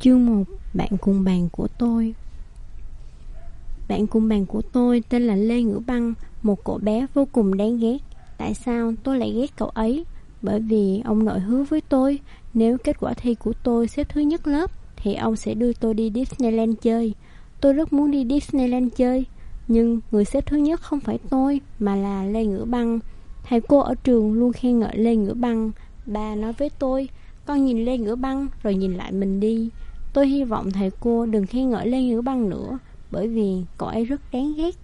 Chương 1. Bạn cùng bàn của tôi. Bạn cùng bàn của tôi tên là Lê Ngữ Băng, một cậu bé vô cùng đáng ghét. Tại sao tôi lại ghét cậu ấy? Bởi vì ông nội hứa với tôi, nếu kết quả thi của tôi xếp thứ nhất lớp thì ông sẽ đưa tôi đi Disneyland chơi. Tôi rất muốn đi Disneyland chơi, nhưng người xếp thứ nhất không phải tôi, mà là Lê Ngữ Băng. Thầy cô ở trường luôn khen ngợi Lê Ngữ Băng. Bà nói với tôi, con nhìn Lê Ngữ Băng rồi nhìn lại mình đi. Tôi hy vọng thầy cô đừng khen ngợi Lê Ngữ Băng nữa, bởi vì cậu ấy rất đáng ghét.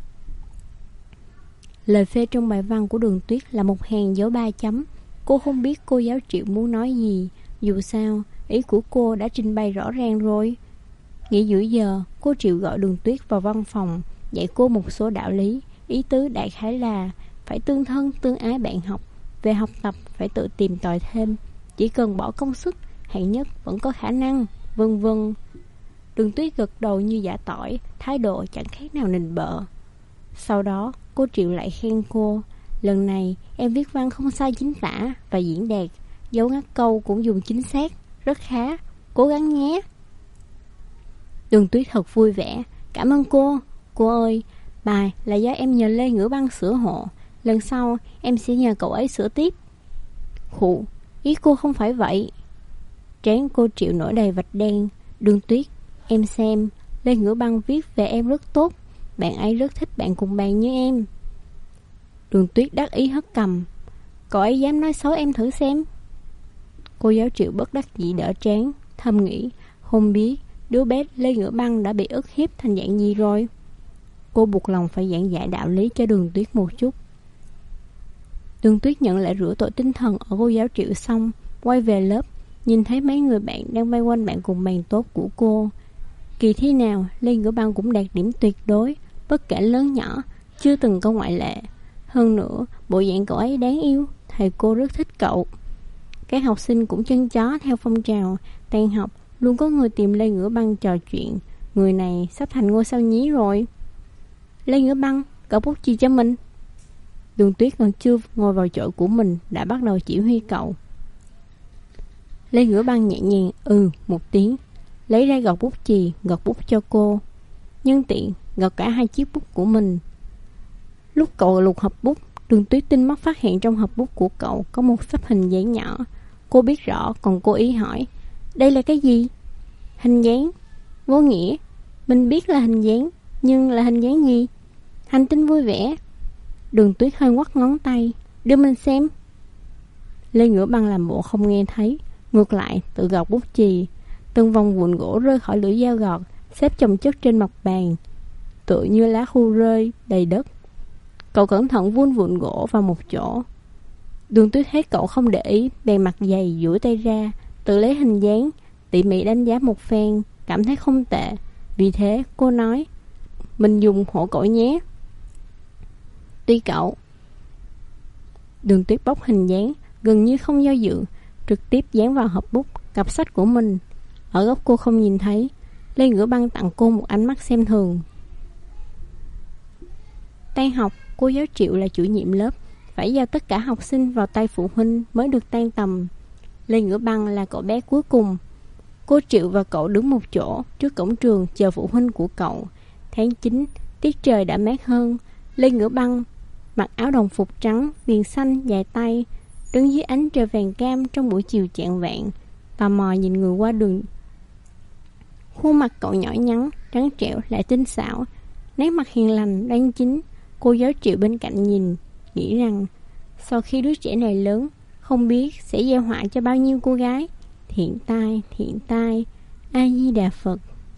Lời phê trong bài văn của Đường Tuyết là một hàng dấu 3 chấm. Cô không biết cô giáo Triệu muốn nói gì. Dù sao, ý của cô đã trình bày rõ ràng rồi. Nghỉ giữa giờ, cô Triệu gọi Đường Tuyết vào văn phòng, dạy cô một số đạo lý. Ý tứ đại khái là phải tương thân tương ái bạn học. Về học tập phải tự tìm tòi thêm. Chỉ cần bỏ công sức, hạng nhất vẫn có khả năng, vân vân. Đường Tuyết gật đầu như giả tỏi, thái độ chẳng khác nào nịnh bợ. Sau đó cô Triệu lại khen cô, lần này em viết văn không sai chính tả và diễn đạt, dấu ngắt câu cũng dùng chính xác, rất khá, cố gắng nhé. Đường Tuyết thật vui vẻ, cảm ơn cô. Cô ơi, bài là do em nhờ Lê Ngữ Băng sửa hộ, lần sau em sẽ nhờ cậu ấy sửa tiếp. Khụ, ý cô không phải vậy. Trán cô Triệu nổi đầy vạch đen. Đường Tuyết, em xem, Lê Ngữ Băng viết về em rất tốt, bạn ấy rất thích bạn cùng bàn như em. Đường Tuyết đắc ý hất cằm, cậu ấy dám nói xấu em thử xem. Cô giáo Triệu bất đắc dĩ đỡ trán, thầm nghĩ, không biết đứa bé Lê Ngữ Băng đã bị ức hiếp thành dạng gì rồi. Cô buộc lòng phải giảng giải đạo lý cho Đường Tuyết một chút. Đường Tuyết nhận lại rửa tội tinh thần ở cô giáo Triệu xong, quay về lớp, nhìn thấy mấy người bạn đang vây quanh bạn cùng bàn tốt của cô. Kỳ thi nào Lê Ngữ Băng cũng đạt điểm tuyệt đối, bất kể lớn nhỏ, chưa từng có ngoại lệ. Hơn nữa, bộ dạng cậu ấy đáng yêu, thầy cô rất thích cậu. Các học sinh cũng chân chó theo phong trào, tan học luôn có người tìm Lê Ngữ Băng trò chuyện. Người này sắp thành ngôi sao nhí rồi. Lê Ngữ Băng, cậu bút chì cho mình. Đường Tuyết còn chưa ngồi vào chỗ của mình đã bắt đầu chỉ huy cậu. Lê Ngữ Băng nhẹ nhàng một tiếng, lấy ra gọt bút chì, gọt bút cho cô, nhân tiện gọt cả hai chiếc bút của mình. Lúc cậu lục hộp bút, Đường Tuyết tinh mắt phát hiện trong hộp bút của cậu có một xấp hình dáng nhỏ. Cô biết rõ, còn cố ý hỏi, đây là cái gì? Hình dáng. Vô nghĩa. Mình biết là hình dáng, nhưng là hình dáng gì? Hành tinh vui vẻ. Đường Tuyết hơi ngoắc ngón tay, đưa mình xem. Lê Ngữ Băng làm bộ không nghe thấy, ngược lại tự gọt bút chì. Từng vòng vụn gỗ rơi khỏi lưỡi dao gọt, xếp chồng chất trên mặt bàn, tựa như lá khô rơi đầy đất. Cậu cẩn thận vun vụn gỗ vào một chỗ. Đường Tuyết thấy cậu không để ý, bèn mặt dày duỗi tay ra, tự lấy hình dáng, tỉ mỉ đánh giá một phen, cảm thấy không tệ. Vì thế cô nói, mình dùng hộ cậu nhé. Tuy cậu. Đường Tuyết bóc hình dáng, gần như không do dự, trực tiếp dán vào hộp bút, cặp sách của mình. Ở góc cô không nhìn thấy, Lê Ngữ Băng tặng cô một ánh mắt xem thường. Tan học, cô giáo Triệu là chủ nhiệm lớp, phải giao tất cả học sinh vào tay phụ huynh mới được tan tầm. Lê Ngữ Băng là cậu bé cuối cùng. Cô Triệu và cậu đứng một chỗ trước cổng trường chờ phụ huynh của cậu. Tháng 9, tiết trời đã mát hơn. Lê Ngữ Băng mặc áo đồng phục trắng, viền xanh dài tay, đứng dưới ánh trời vàng cam trong buổi chiều chạng vạng, tò mò nhìn người qua đường. Khuôn mặt cậu nhỏ nhắn, trắng trẻo lại tinh xảo, nét mặt hiền lành, đoan chính. Cô giáo Triệu bên cạnh nhìn, nghĩ rằng sau khi đứa trẻ này lớn, không biết sẽ gieo họa cho bao nhiêu cô gái. Thiện tai, A Di Đà Phật.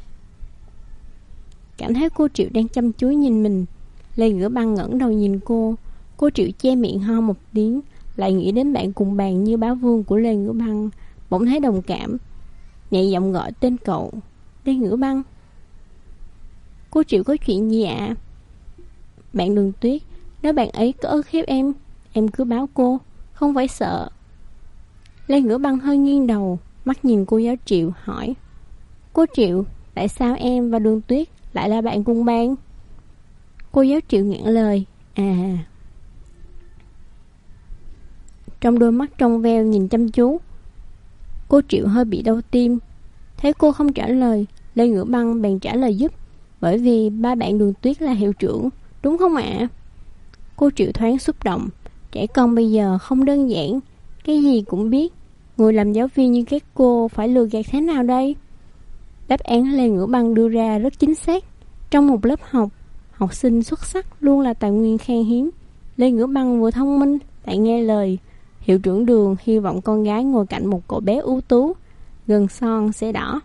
Cảm thấy cô Triệu đang chăm chú nhìn mình, Lê Ngữ Băng ngẩng đầu nhìn cô. Cô Triệu che miệng ho một tiếng, lại nghĩ đến bạn cùng bàn như bá vương của Lê Ngữ Băng, bỗng thấy đồng cảm, nhẹ giọng gọi tên cậu. Lê Ngữ Băng. Cô Triệu có chuyện gì ạ? Bạn Đường Tuyết, nếu bạn ấy có ức hiếp em cứ báo cô, không phải sợ. Lê Ngữ Băng hơi nghiêng đầu, mắt nhìn cô giáo Triệu hỏi, cô Triệu, tại sao em và Đường Tuyết lại là bạn cùng bàn? Cô giáo Triệu ngẹn lời, trong đôi mắt trong veo nhìn chăm chú. Cô Triệu hơi bị đau tim. Thấy cô không trả lời, Lê Ngữ Băng bèn trả lời giúp. Bởi vì ba bạn Đường Tuyết là hiệu trưởng, đúng không ạ? Cô Triệu thoáng xúc động. Trẻ con bây giờ không đơn giản, cái gì cũng biết. Người làm giáo viên như các cô phải lừa gạt thế nào đây? Đáp án Lê Ngữ Băng đưa ra rất chính xác. Trong một lớp học, học sinh xuất sắc luôn là tài nguyên khan hiếm. Lê Ngữ Băng vừa thông minh lại nghe lời. Hiệu trưởng Đường hy vọng con gái ngồi cạnh một cậu bé ưu tú, gần son sẽ đỏ.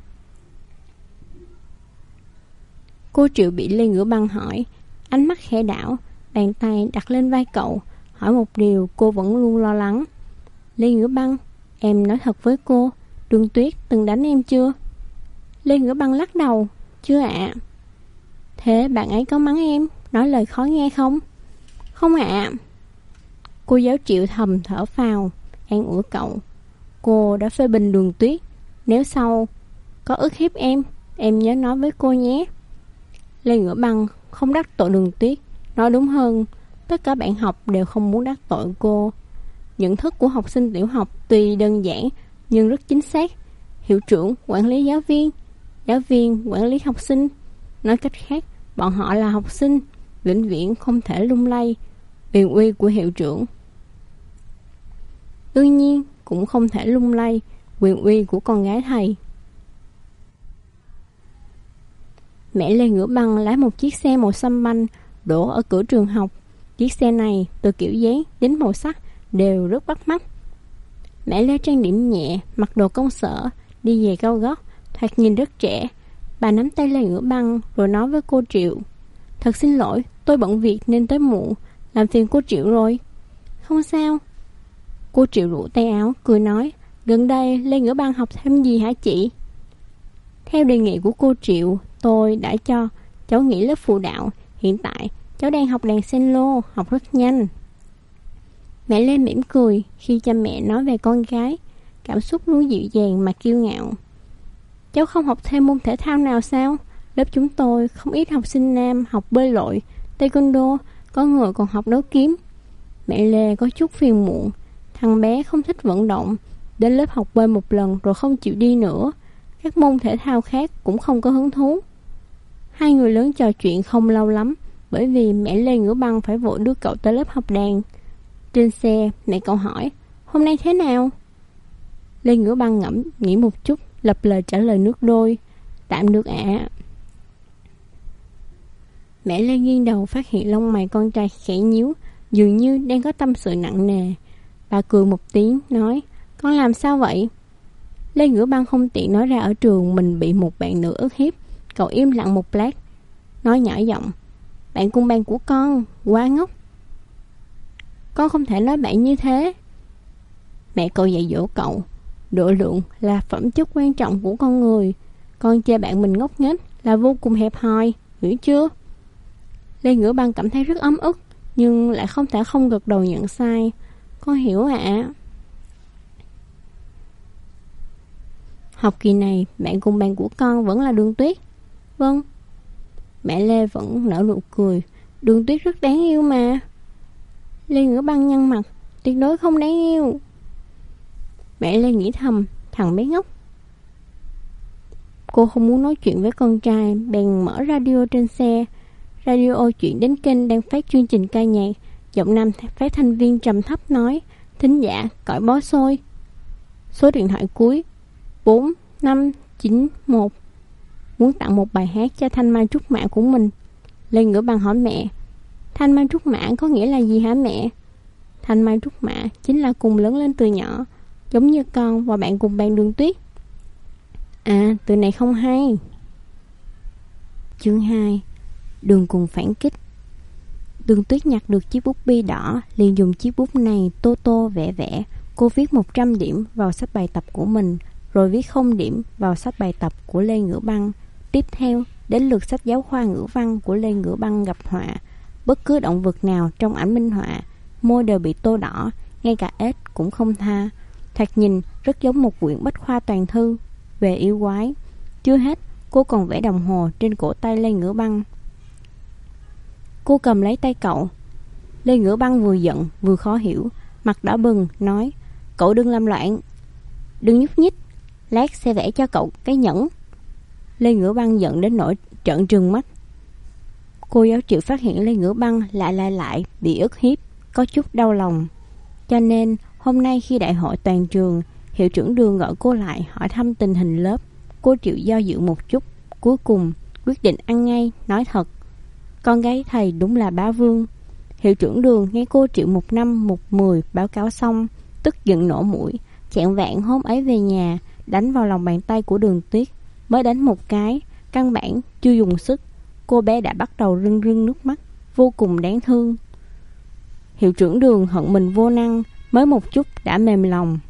Cô Triệu bị Lê Ngữ Băng hỏi, ánh mắt khẽ đảo, bàn tay đặt lên vai cậu, hỏi một điều cô vẫn luôn lo lắng. Lê Ngữ Băng, em nói thật với cô, Đường Tuyết từng đánh em chưa? Lê Ngữ Băng lắc đầu, chưa ạ. Thế bạn ấy có mắng em, nói lời khó nghe không? Không ạ. Cô giáo Triệu thầm thở phào, an ủi cậu. Cô đã phê bình Đường Tuyết, nếu sau có ức hiếp em nhớ nói với cô nhé. Lê Ngữ Băng không đắc tội Đường Tuyết, nói đúng hơn, tất cả bạn học đều không muốn đắc tội cô. Nhận thức của học sinh tiểu học tuy đơn giản nhưng rất chính xác. Hiệu trưởng quản lý giáo viên quản lý học sinh. Nói cách khác, bọn họ là học sinh, vĩnh viễn không thể lung lay quyền uy của hiệu trưởng. Đương nhiên cũng không thể lung lay quyền uy của con gái thầy. Mẹ Lê Ngữ Băng lái một chiếc xe màu xanh banh đổ ở cửa trường học. Chiếc xe này từ kiểu dáng đến màu sắc đều rất bắt mắt. Mẹ Lê trang điểm nhẹ, mặc đồ công sở, đi giày cao gót, thoạt nhìn rất trẻ. Bà nắm tay Lê Ngữ Băng rồi nói với cô Triệu, thật xin lỗi, tôi bận việc nên tới muộn, làm phiền cô Triệu rồi. Không sao. Cô Triệu rủ tay áo, cười nói, gần đây Lê Ngữ Băng học thêm gì hả chị? Theo đề nghị của cô Triệu, tôi đã cho cháu nghỉ lớp phụ đạo. Hiện tại cháu đang học đàn cello, học rất nhanh. Mẹ Lê mỉm cười khi cha mẹ nói về con gái, cảm xúc luôn dịu dàng mà kiêu ngạo. Cháu không học thêm môn thể thao nào sao? Lớp chúng tôi không ít học sinh nam học bơi lội, taekwondo, có người còn học nấu kiếm. Mẹ Lê có chút phiền muộn. Thằng bé không thích vận động, đến lớp học bơi một lần rồi không chịu đi nữa. Các môn thể thao khác cũng không có hứng thú. Hai người lớn trò chuyện không lâu lắm, bởi vì mẹ Lê Ngữ Băng phải vội đưa cậu tới lớp học đàn. Trên xe, mẹ cậu hỏi, hôm nay thế nào? Lê Ngữ Băng ngẫm nghĩ một chút, lập lời trả lời nước đôi, tạm được ạ. Mẹ Lê nghiêng đầu phát hiện lông mày con trai khẽ nhíu, dường như đang có tâm sự nặng nề. Bà cười một tiếng, nói, con làm sao vậy? Lê Ngữ Băng không tiện nói ra ở trường mình bị một bạn nữ ức hiếp. Cậu im lặng một lát, nói nhỏ giọng, bạn cùng bàn của con quá ngốc, con không thể nói bạn như thế. Mẹ cậu dạy dỗ cậu, độ lượng là phẩm chất quan trọng của con người. Con chê bạn mình ngốc nghếch là vô cùng hẹp hòi, hiểu chưa? Lê Ngữ Băng cảm thấy rất ấm ức, nhưng lại không thể không gật đầu nhận sai. Con hiểu ạ. Học kỳ này bạn cùng bàn của con vẫn là Đường Tuyết. Vâng. Mẹ Lê vẫn nở nụ cười, Đường Tuyết rất đáng yêu mà. Lê Ngữ Băng nhăn mặt, tuyệt đối không đáng yêu. Mẹ Lê nghĩ thầm, thằng bé ngốc. Cô không muốn nói chuyện với con trai, bèn mở radio trên xe. Radio chuyển đến kênh đang phát chương trình ca nhạc. Giọng nam phát thanh viên trầm thấp nói, thính giả gọi bó xôi. Số điện thoại cuối 4591. Muốn tặng một bài hát cho Thanh Mai Trúc Mã của mình. Lê Ngữ Băng hỏi mẹ, Thanh Mai Trúc Mã có nghĩa là gì hả mẹ? Thanh Mai Trúc Mã chính là cùng lớn lên từ nhỏ, giống như con và bạn cùng bàn Đường Tuyết. À, từ này không hay. Chương 2. Đường cùng phản kích. Đường Tuyết nhặt được chiếc bút bi đỏ, liền dùng chiếc bút này tô tô vẽ vẽ. Cô viết 100 điểm vào sách bài tập của mình, rồi viết 0 điểm vào sách bài tập của Lê Ngữ Băng. Tiếp theo, đến lượt sách giáo khoa ngữ văn của Lê Ngữ Băng gặp họa. Bất cứ động vật nào trong ảnh minh họa, môi đều bị tô đỏ, ngay cả ếch cũng không tha. Thoạt nhìn rất giống một quyển bách khoa toàn thư về yêu quái. Chưa hết, cô còn vẽ đồng hồ trên cổ tay Lê Ngữ Băng. Cô cầm lấy tay cậu. Lê Ngữ Băng vừa giận vừa khó hiểu, mặt đỏ bừng, nói, cậu đừng làm loạn. Đừng nhúc nhích. lát sẽ vẽ cho cậu cái nhẫn. Lê Ngữ Băng giận đến nỗi trợn trừng mắt. Cô giáo Triệu phát hiện Lê Ngữ Băng lại bị ức hiếp, có chút đau lòng. Cho nên hôm nay khi đại hội toàn trường, hiệu trưởng Đường gọi cô lại hỏi thăm tình hình lớp. Cô Triệu do dự một chút, cuối cùng quyết định ăn ngay, nói thật: con gái thầy đúng là bá vương. Hiệu trưởng Đường nghe cô Triệu 1 năm 1 10 báo cáo xong, tức giận nổ mũi. Chạng vạng hôm ấy về nhà, đánh vào lòng bàn tay của Đường Tuyết. Mới đánh một cái, căn bản chưa dùng sức, cô bé đã bắt đầu rưng rưng nước mắt, vô cùng đáng thương. Hiệu trưởng Đường hận mình vô năng, mới một chút đã mềm lòng.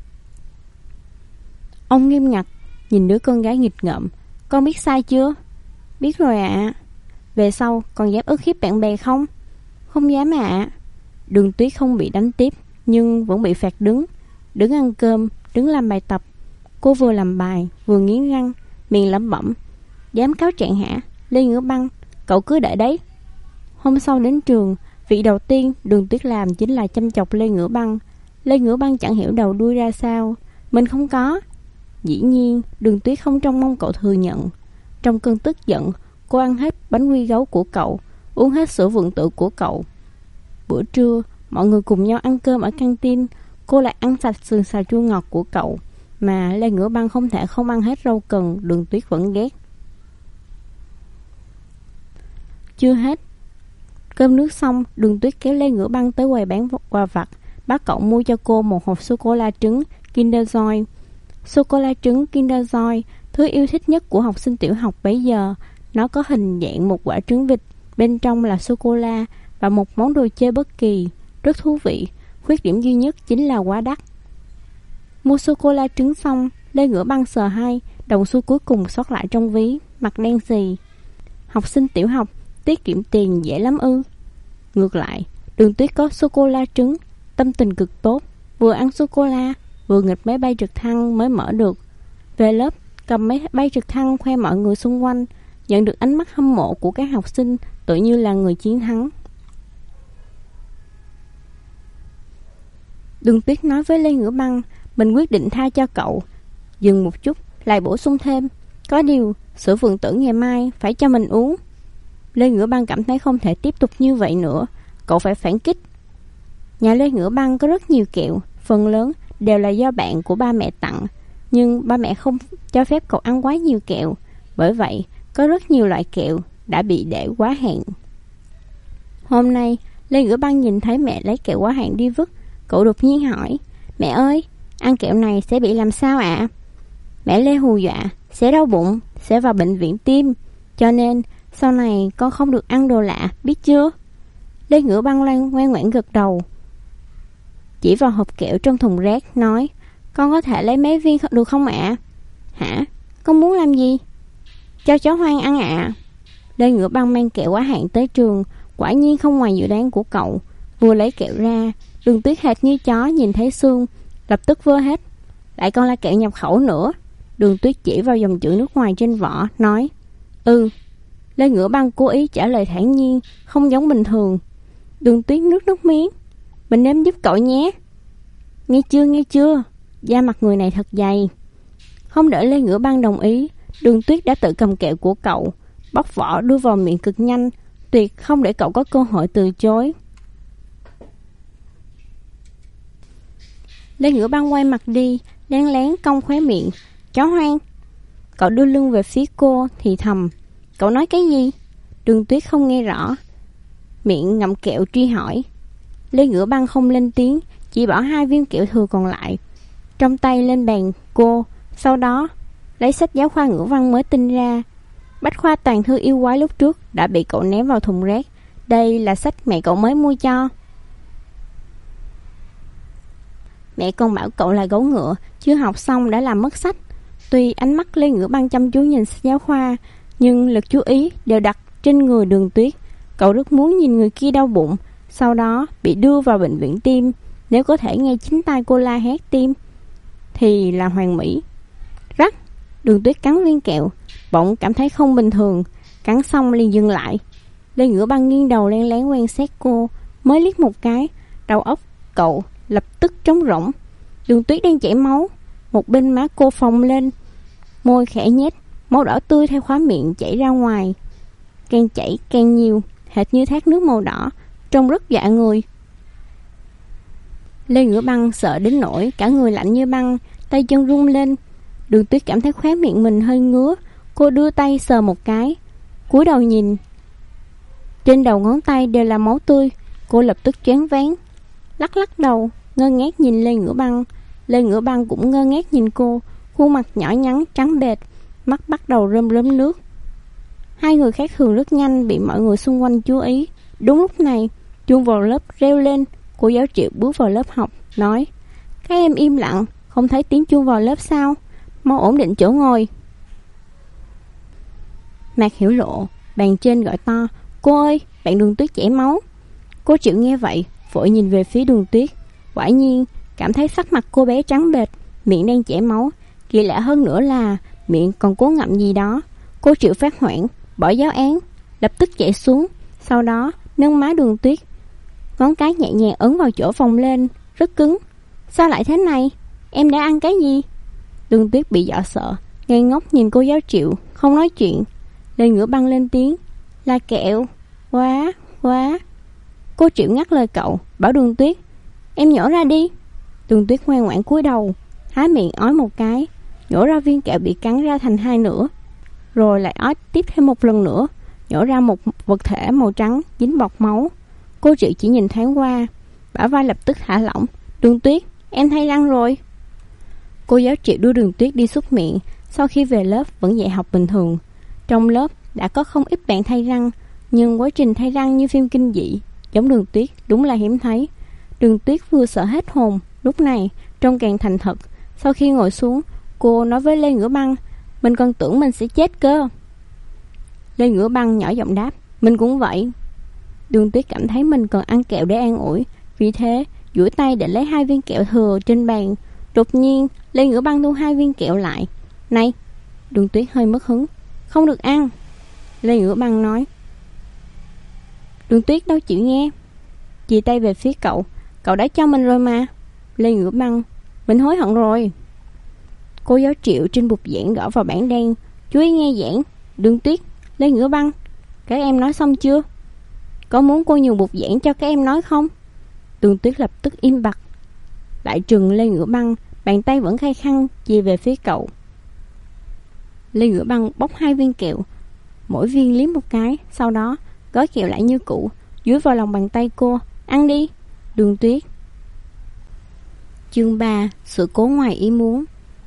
Ông nghiêm ngặt nhìn đứa con gái nghịch ngợm: con biết sai chưa? Biết rồi ạ. Về sau còn dám ức hiếp bạn bè không? Không dám ạ. Đường Tuyết không bị đánh tiếp, nhưng vẫn bị phạt đứng ăn cơm, đứng làm bài tập. Cô vừa làm bài vừa nghiến răng, miệng lẩm bẩm: dám cáo trạng hả? Lê Ngữ Băng, cậu cứ đợi đấy. Hôm sau đến trường, việc đầu tiên Đường Tuyết làm chính là chăm chọc Lê Ngữ Băng. Lê Ngữ Băng chẳng hiểu đầu đuôi ra sao. Mình không có. Dĩ nhiên Đường Tuyết không trông mong cậu thừa nhận. Trong cơn tức giận, cô ăn hết bánh quy gấu của cậu, uống hết sữa vượng tự của cậu. Bữa trưa, mọi người cùng nhau ăn cơm ở căng tin. Cô lại ăn sạch sườn xào chua ngọt của cậu, mà Lê Ngữ Băng không thể không ăn hết rau cần. Đường Tuyết vẫn ghét. Chưa hết cơm nước xong, Đường Tuyết kéo Lê Ngữ Băng tới quầy bán quà vặt, bắt cậu mua cho cô một hộp sô-cô-la trứng Kinder Joy. Sô-cô-la trứng Kinder Joy, thứ yêu thích nhất của học sinh tiểu học bấy giờ. Nó có hình dạng một quả trứng vịt, bên trong là sô-cô-la và một món đồ chơi bất kỳ, rất thú vị. Khuyết điểm duy nhất chính là quá đắt. Mua sô-cô-la trứng xong, Lê Ngữ Băng sờ hai đồng xu cuối cùng sót lại trong ví, mặt đen xì. Học sinh tiểu học tiết kiệm tiền dễ lắm ư? Ngược lại, Đường Tuyết có sô-cô-la trứng, tâm tình cực tốt, vừa ăn sô-cô-la vừa nghịch máy bay trực thăng mới mở được. Về lớp, cầm máy bay trực thăng khoe mọi người xung quanh, nhận được ánh mắt hâm mộ của các học sinh, tự như là người chiến thắng. Đường Tuyết nói với Lê Ngữ Băng: mình quyết định tha cho cậu. Dừng một chút, lại bổ sung thêm: có điều, sữa vượng tử ngày mai phải cho mình uống. Lê Ngữ Băng cảm thấy không thể tiếp tục như vậy nữa, cậu phải phản kích. Nhà Lê Ngữ Băng có rất nhiều kẹo, phần lớn đều là do bạn của ba mẹ tặng, nhưng ba mẹ không cho phép cậu ăn quá nhiều kẹo. Bởi vậy, có rất nhiều loại kẹo đã bị để quá hạn. Hôm nay, Lê Ngữ Băng nhìn thấy mẹ lấy kẹo quá hạn đi vứt, cậu đột nhiên hỏi: mẹ ơi, ăn kẹo này sẽ bị làm sao ạ? Mẹ Lê hù dọa: sẽ đau bụng, sẽ vào bệnh viện tim, cho nên sau này con không được ăn đồ lạ, biết chưa? Lê Ngữ Băng ngoan ngoãn gật đầu, chỉ vào hộp kẹo trong thùng rác nói: con có thể lấy mấy viên được không ạ? Hả? Con muốn làm gì? Cho chó hoang ăn ạ. Lê Ngữ Băng mang kẹo quá hạn tới trường, quả nhiên không ngoài dự đoán của cậu. Vừa lấy kẹo ra, Đường Tuyết hệt như chó nhìn thấy xương, lập tức vơ hết. Lại còn là kẹo nhập khẩu nữa. Đường Tuyết chỉ vào dòng chữ nước ngoài trên vỏ, nói: Lê Ngữ Băng cố ý trả lời thản nhiên, không giống bình thường. Đường Tuyết nước miếng: mình nếm giúp cậu nhé. Nghe chưa, da mặt người này thật dày. Không đợi Lê Ngữ Băng đồng ý, Đường Tuyết đã tự cầm kẹo của cậu, bóc vỏ đưa vào miệng cực nhanh, tuyệt không để cậu có cơ hội từ chối. Lê Ngữ Băng quay mặt đi, lén lén cong khóe miệng: chó hoang. Cậu đưa lưng về phía cô, thì thầm: cậu nói cái gì? Đường Tuyết không nghe rõ, miệng ngậm kẹo truy hỏi. Lê Ngữ Băng không lên tiếng, chỉ bỏ 2 viên kẹo thừa còn lại trong tay lên bàn cô. Sau đó lấy sách giáo khoa ngữ văn mới tinh ra. Bách khoa toàn thư yêu quái lúc trước đã bị cậu ném vào thùng rác. Đây là sách mẹ cậu mới mua cho. Mẹ còn bảo cậu là gấu ngựa, chưa học xong đã làm mất sách. Tuy ánh mắt Lê Ngữ Băng chăm chú nhìn sách giáo khoa, nhưng lực chú ý đều đặt trên người Đường Tuyết. Cậu rất muốn nhìn người kia đau bụng, sau đó bị đưa vào bệnh viện tim. Nếu có thể nghe chính tai cô la hét tim thì là hoàn mỹ. Rắc. Đường Tuyết cắn viên kẹo, bỗng cảm thấy không bình thường, cắn xong liền dừng lại. Lê Ngữ Băng nghiêng đầu lén lén quan sát cô, mới liếc một cái, đầu óc cậu lập tức trống rỗng. Đường Tuyết đang chảy máu, một bên má cô phồng lên, môi khẽ nhếch, máu đỏ tươi theo khóe miệng chảy ra ngoài, càng chảy càng nhiều, hệt như thác nước màu đỏ, trông rất dọa người. Lê Ngửa Băng sợ đến nỗi cả người lạnh như băng, tay chân run lên. Đường Tuyết cảm thấy khóe miệng mình hơi ngứa, cô đưa tay sờ một cái, cúi đầu nhìn, trên đầu ngón tay đều là máu tươi. Cô lập tức choáng váng, lắc lắc đầu, ngơ ngác nhìn Lê Ngửa Băng. Lê Ngửa Băng cũng ngơ ngác nhìn cô, khuôn mặt nhỏ nhắn trắng bệch, mắt bắt đầu rơm rớm nước. Hai người khác thường rất nhanh bị mọi người xung quanh chú ý. Đúng lúc này, chuông vào lớp reo lên. Cô giáo Triệu bước vào lớp học, nói: các em im lặng, không thấy tiếng chuông vào lớp sao? Mau ổn định chỗ ngồi. Mạc Hiểu Lộ bàn trên gọi to: cô ơi, bạn Đường Tuyết chảy máu. Cô Triệu nghe vậy, vội nhìn về phía Đường Tuyết. Quả nhiên, cảm thấy sắc mặt cô bé trắng bệch, miệng đang chảy máu. Kỳ lạ hơn nữa là miệng còn cố ngậm gì đó. Cô Triệu phát hoảng, bỏ giáo án, lập tức chạy xuống. Sau đó nâng má Đường Tuyết, ngón cái nhẹ nhàng ấn vào chỗ phồng lên, rất cứng. Sao lại thế này? Em đã ăn cái gì? Đường Tuyết bị dọa sợ, ngây ngốc nhìn cô giáo Triệu, không nói chuyện. Lê Ngửa Băng lên tiếng: là kẹo. Quá, quá. Cô Triệu ngắt lời cậu, bảo Đường Tuyết: em nhổ ra đi. Đường Tuyết ngoan ngoãn cúi đầu, há miệng ói một cái, nhổ ra viên kẹo bị cắn ra thành hai nửa, rồi lại ói tiếp thêm một lần nữa, nhổ ra một vật thể màu trắng dính bọt máu. Cô Triệu chỉ nhìn thoáng qua, bả vai lập tức thả lỏng. Đường Tuyết, em thay răng rồi. Cô giáo Triệu đưa Đường Tuyết đi súc miệng. Sau khi về lớp vẫn dạy học bình thường. Trong lớp đã có không ít bạn thay răng, nhưng quá trình thay răng như phim kinh dị, giống Đường Tuyết đúng là hiếm thấy. Đường Tuyết vừa sợ hết hồn, lúc này trông càng thành thật. Sau khi ngồi xuống, cô nói với Lê Ngửa Băng: mình còn tưởng mình sẽ chết cơ. Lê Ngửa Băng nhỏ giọng đáp: mình cũng vậy. Đường Tuyết cảm thấy mình cần ăn kẹo để an ủi, vì thế duỗi tay để lấy 2 viên kẹo thừa trên bàn. Đột nhiên Lê Ngửa Băng thu 2 viên kẹo lại. Này! Đường Tuyết hơi mất hứng. Không được ăn. Lê Ngửa Băng nói. Đường Tuyết đâu chịu nghe, chì tay về phía cậu. Cậu đã cho mình rồi mà. Lê Ngửa Băng: mình hối hận rồi. Cô giáo Triệu trên bục giảng gõ vào bảng đen: chú ý nghe giảng. Đường Tuyết, Lê Ngửa Băng, các em nói xong chưa? Có muốn cô nhường bục giảng cho các em nói không? Đường Tuyết lập tức im bặt, lại trừng Lê Ngửa Băng, bàn tay vẫn khai khăng chì về phía cậu. Lê Ngửa Băng bóc 2 viên kẹo, mỗi viên liếm một cái, sau đó gói kẹo lại như cũ, dúi vào lòng bàn tay cô. Ăn đi, Đường Tuyết. Chương 3: sự cố ngoài ý muốn.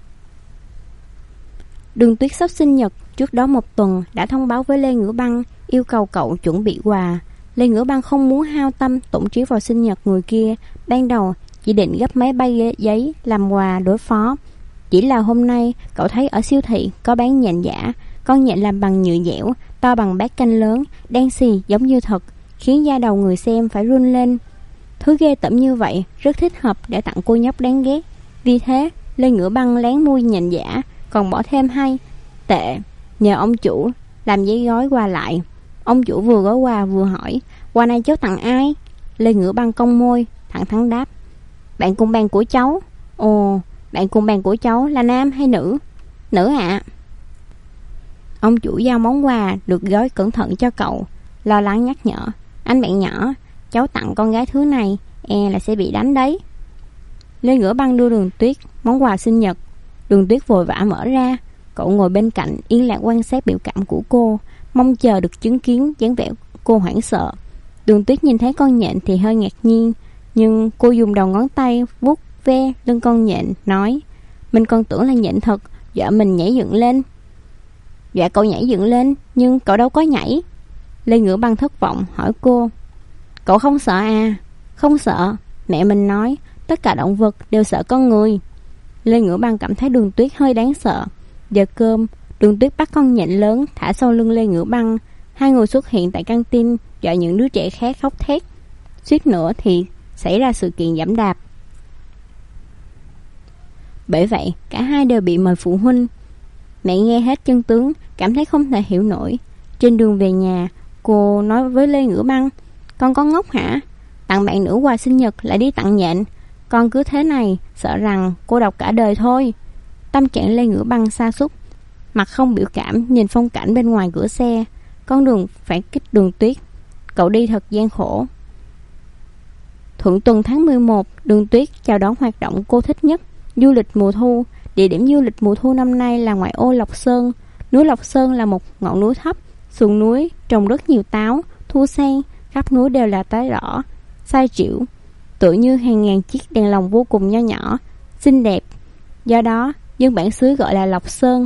Đường Tuyết sắp sinh nhật, trước đó 1 tuần đã thông báo với Lê Ngửa Băng, yêu cầu cậu chuẩn bị quà. Lê Ngửa Băng không muốn hao tâm tổn trí vào sinh nhật người kia, ban đầu chỉ định gấp máy bay giấy làm quà đối phó. Chỉ là hôm nay cậu thấy ở siêu thị có bán nhện giả, con nhện làm bằng nhựa dẻo, to bằng bát canh lớn, đen xì giống như thật, khiến da đầu người xem phải run lên. Thứ ghê tởm như vậy rất thích hợp để tặng cô nhóc đáng ghét. Vì thế Lê Ngửa Băng lén mua nhện giả, còn bỏ thêm 2 tệ nhờ ông chủ làm giấy gói quà lại. Ông chủ vừa gói quà vừa hỏi: quà này cháu tặng ai? Lê Ngửa Băng cong môi, thẳng thắn đáp: bạn cùng bàn của cháu. Ồ, bạn cùng bàn của cháu là nam hay nữ? Nữ ạ. Ông chủ giao món quà được gói cẩn thận cho cậu, lo lắng nhắc nhở: anh bạn nhỏ, cháu tặng con gái thứ này là sẽ bị đánh đấy. Lê Ngửa Băng đưa Đường Tuyết món quà sinh nhật. Đường Tuyết vội vã mở ra. Cậu ngồi bên cạnh yên lặng quan sát biểu cảm của cô, mong chờ được chứng kiến dáng vẻ cô hoảng sợ. Đường Tuyết nhìn thấy con nhện thì hơi ngạc nhiên, nhưng cô dùng đầu ngón tay vuốt ve lưng con nhện, nói: mình còn tưởng là nhện thật, dọa mình nhảy dựng lên. Dọa cậu nhảy dựng lên, nhưng cậu đâu có nhảy. Lê Ngửa Băng thất vọng hỏi cô: cậu không sợ à? Không sợ, mẹ mình nói tất cả động vật đều sợ con người. Lê Ngửa Băng cảm thấy Đường Tuyết hơi đáng sợ. Giờ cơm, Đường Tuyết bắt con nhện lớn thả sau lưng Lê Ngửa Băng. Hai người xuất hiện tại căng tin, dọa những đứa trẻ khác khóc thét. Suýt nữa thì xảy ra sự kiện giẫm đạp. Bởi vậy cả hai đều bị mời phụ huynh. Mẹ nghe hết chân tướng, cảm thấy không thể hiểu nổi. Trên đường về nhà, cô nói với Lê Ngửa Băng: con có ngốc hả? Tặng bạn nữ quà sinh nhật lại đi tặng nhện. Con cứ thế này, sợ rằng cô độc cả đời thôi. Tâm trạng Lê Ngửa Băng sa sút. mặt không biểu cảm nhìn phong cảnh bên ngoài cửa xe. Con đường phản kích Đường Tuyết, cậu đi thật gian khổ. Thuận tuần tháng 11, Đường Tuyết chào đón hoạt động cô thích nhất, du lịch mùa thu. Địa điểm du lịch mùa thu năm nay là ngoại ô Lộc Sơn. Núi Lộc Sơn là một ngọn núi thấp, sườn núi trồng rất nhiều táo, thu sen, khắp núi đều là tái đỏ, sai triệu, tựa như hàng ngàn chiếc đèn lồng vô cùng nho nhỏ, xinh đẹp. Do đó, dân bản xứ gọi là Lộc Sơn.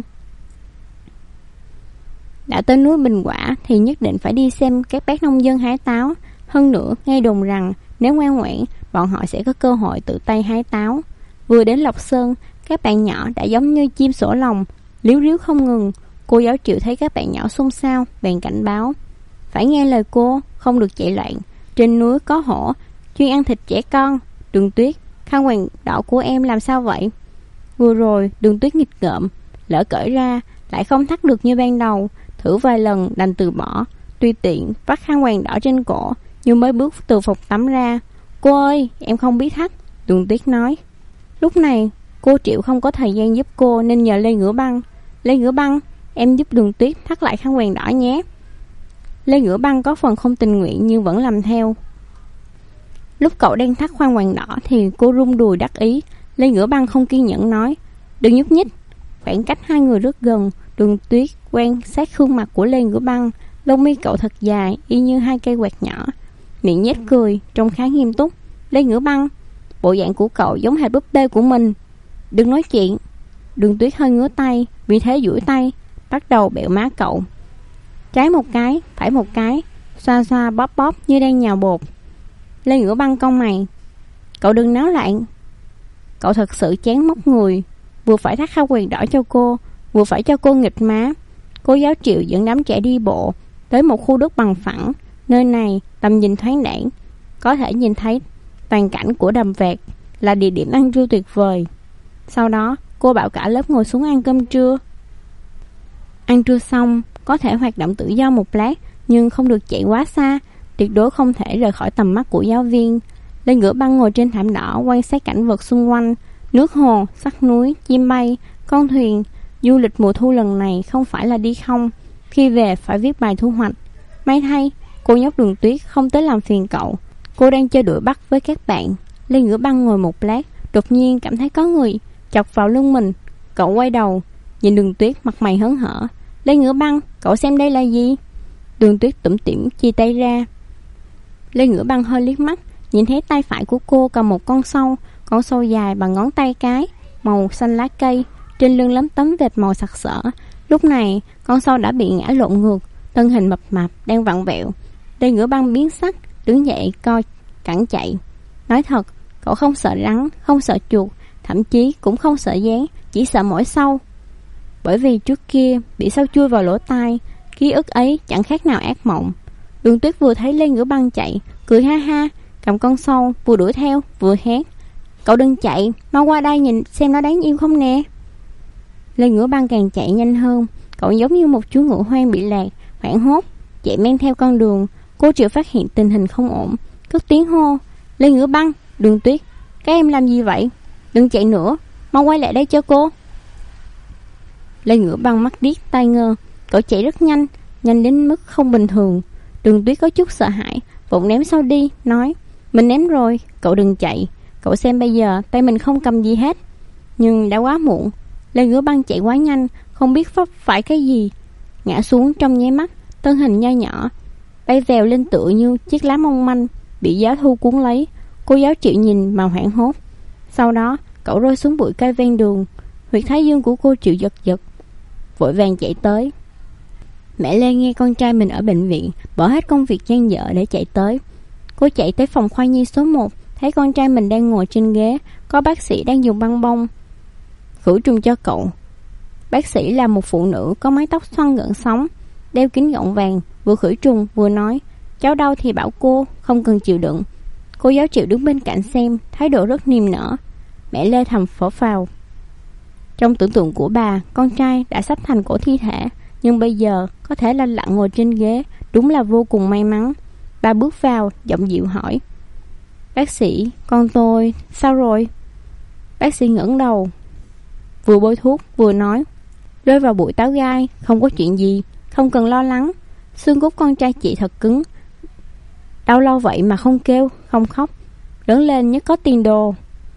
Đã tới núi Bình Quả thì nhất định phải đi xem các bác nông dân hái táo. Hơn nữa, nghe đồn rằng nếu ngoan ngoãn, bọn họ sẽ có cơ hội tự tay hái táo. Vừa đến Lộc Sơn, các bạn nhỏ đã giống như chim sổ lồng, líu ríu không ngừng. Cô giáo Triệu thấy các bạn nhỏ xôn xao, bèn cảnh báo: phải nghe lời cô, không được chạy loạn. Trên núi có hổ, chuyên ăn thịt trẻ con. Đường Tuyết, khăn quàng đỏ của em làm sao vậy? Vừa rồi, Đường Tuyết nghịch ngợm, lỡ cởi ra, lại không thắt được như ban đầu. Thử vài lần đành từ bỏ. Tuy tiện vắt khăn quàng đỏ trên cổ, nhưng mới bước từ phòng tắm ra. Cô ơi, em không biết thắt, Đường Tuyết nói. Lúc này, cô Triệu không có thời gian giúp cô nên nhờ Lê Ngửa Băng. Lê Ngửa Băng, em giúp Đường Tuyết thắt lại khăn quàng đỏ nhé. Lê Ngửa Băng có phần không tình nguyện nhưng vẫn làm theo. Lúc cậu đang thắt khăn quàng đỏ thì cô rung đùi đắc ý. Lê Ngửa Băng không kiên nhẫn nói: đừng nhúc nhích. Khoảng cách hai người rất gần. Đường Tuyết quan sát khuôn mặt của Lê Ngửa Băng. Lông mi cậu thật dài, y như hai cây quạt nhỏ, miệng nhếch cười, trông khá nghiêm túc. Lê Ngửa Băng, bộ dạng của cậu giống hệt búp bê của mình. Đừng nói chuyện. Đường Tuyết hơi ngứa tay, vì thế duỗi tay, bắt đầu bẹo má cậu. Trái một cái, phải một cái, xoa xoa bóp bóp như đang nhào bột. Lê Ngửa Băng cau mày: cậu đừng náo loạn. Cậu thật sự chán móc người, vừa phải thắt khăn quàng đỏ cho cô, vừa phải cho cô nghịch má. Cô giáo Triệu dẫn đám trẻ đi bộ tới một khu đất bằng phẳng. Nơi này tầm nhìn thoáng đãng, có thể nhìn thấy toàn cảnh của đầm Vạc, là địa điểm ăn trưa tuyệt vời. Sau đó cô bảo cả lớp ngồi xuống ăn cơm trưa. Ăn trưa xong, có thể hoạt động tự do một lát, nhưng không được chạy quá xa, tuyệt đối không thể rời khỏi tầm mắt của giáo viên. Lê Ngửa Băng ngồi trên thảm đỏ quan sát cảnh vật xung quanh, nước hồ, sắc núi, chim bay, con thuyền. Du lịch mùa thu lần này không phải là đi không, khi về phải viết bài thu hoạch. May thay, cô nhóc Đường Tuyết không tới làm phiền cậu. Cô đang chơi đuổi bắt với các bạn. Lê Ngửa Băng ngồi một lát, đột nhiên cảm thấy có người chọc vào lưng mình. Cậu quay đầu, nhìn Đường Tuyết mặt mày hớn hở. Lê Ngửa Băng, cậu xem đây là gì? Đường Tuyết tủm tỉm chia tay ra. Lê Ngửa Băng hơi liếc mắt, nhìn thấy tay phải của cô cầm một con sâu dài bằng ngón tay cái, màu xanh lá cây, trên lưng lấm tấm vệt màu sặc sỡ. Lúc này, con sâu đã bị ngã lộn ngược, thân hình mập mạp đang vặn vẹo. Lê Ngửa Băng biến sắc, đứng dậy coi cẳng chạy. Nói thật, cậu không sợ rắn, không sợ chuột, thậm chí cũng không sợ gián, chỉ sợ mỗi sâu. Bởi vì trước kia bị sâu chui vào lỗ tai, ký ức ấy chẳng khác nào ác mộng. Đường Tuyết vừa thấy Lê Ngửa Băng chạy, cười ha ha, cầm con sâu vừa đuổi theo vừa hét: cậu đừng chạy, mau qua đây nhìn xem nó đáng yêu không nè. Lê Ngửa Băng càng chạy nhanh hơn. Cậu giống như một chú ngựa hoang bị lạc, hoảng hốt chạy men theo con đường. Cô Triệu phát hiện tình hình không ổn, cất tiếng hô: Lê Ngửa Băng, Đường Tuyết, các em làm gì vậy? Đừng chạy nữa, mau quay lại đây cho cô. Lê Ngửa Băng mắt điếc tai ngơ. Cậu chạy rất nhanh, nhanh đến mức không bình thường. Đường Tuyết có chút sợ hãi, vội ném sau đi, nói: mình ném rồi, cậu đừng chạy. Cậu xem bây giờ tay mình không cầm gì hết. Nhưng đã quá muộn. Lê Ngửa Băng chạy quá nhanh, không biết vấp phải cái gì, ngã xuống trong nháy mắt, thân hình nho nhỏ bay vèo lên tựa như chiếc lá mong manh bị gió thu cuốn lấy. Cô giáo Triệu nhìn mà hoảng hốt. Sau đó cậu rơi xuống bụi cây ven đường. Huyệt thái dương của cô Triệu giật giật, vội vàng chạy tới. Mẹ Lê nghe con trai mình ở bệnh viện, bỏ hết công việc dang dở để chạy tới. Cô chạy tới phòng khoa nhi số 1, thấy con trai mình đang ngồi trên ghế, có bác sĩ đang dùng băng bông khử trùng cho cậu. Bác sĩ là một phụ nữ có mái tóc xoăn gợn sóng, đeo kính gọng vàng, vừa khử trùng vừa nói: cháu đau thì bảo cô, không cần chịu đựng. Cô giáo Triệu đứng bên cạnh xem, thái độ rất niềm nở. Mẹ Lê thầm phở phào. Trong tưởng tượng của bà, con trai đã sắp thành cổ thi thể, nhưng bây giờ có thể lanh lặng ngồi trên ghế, đúng là vô cùng may mắn. Bà bước vào, giọng dịu hỏi: bác sĩ, con tôi sao rồi? Bác sĩ ngẩng đầu, vừa bôi thuốc vừa nói: rơi vào bụi táo gai, không có chuyện gì, không cần lo lắng. Xương cốt con trai chị thật cứng, đau lâu vậy mà không kêu, không khóc, lớn lên nhất có tiền đồ.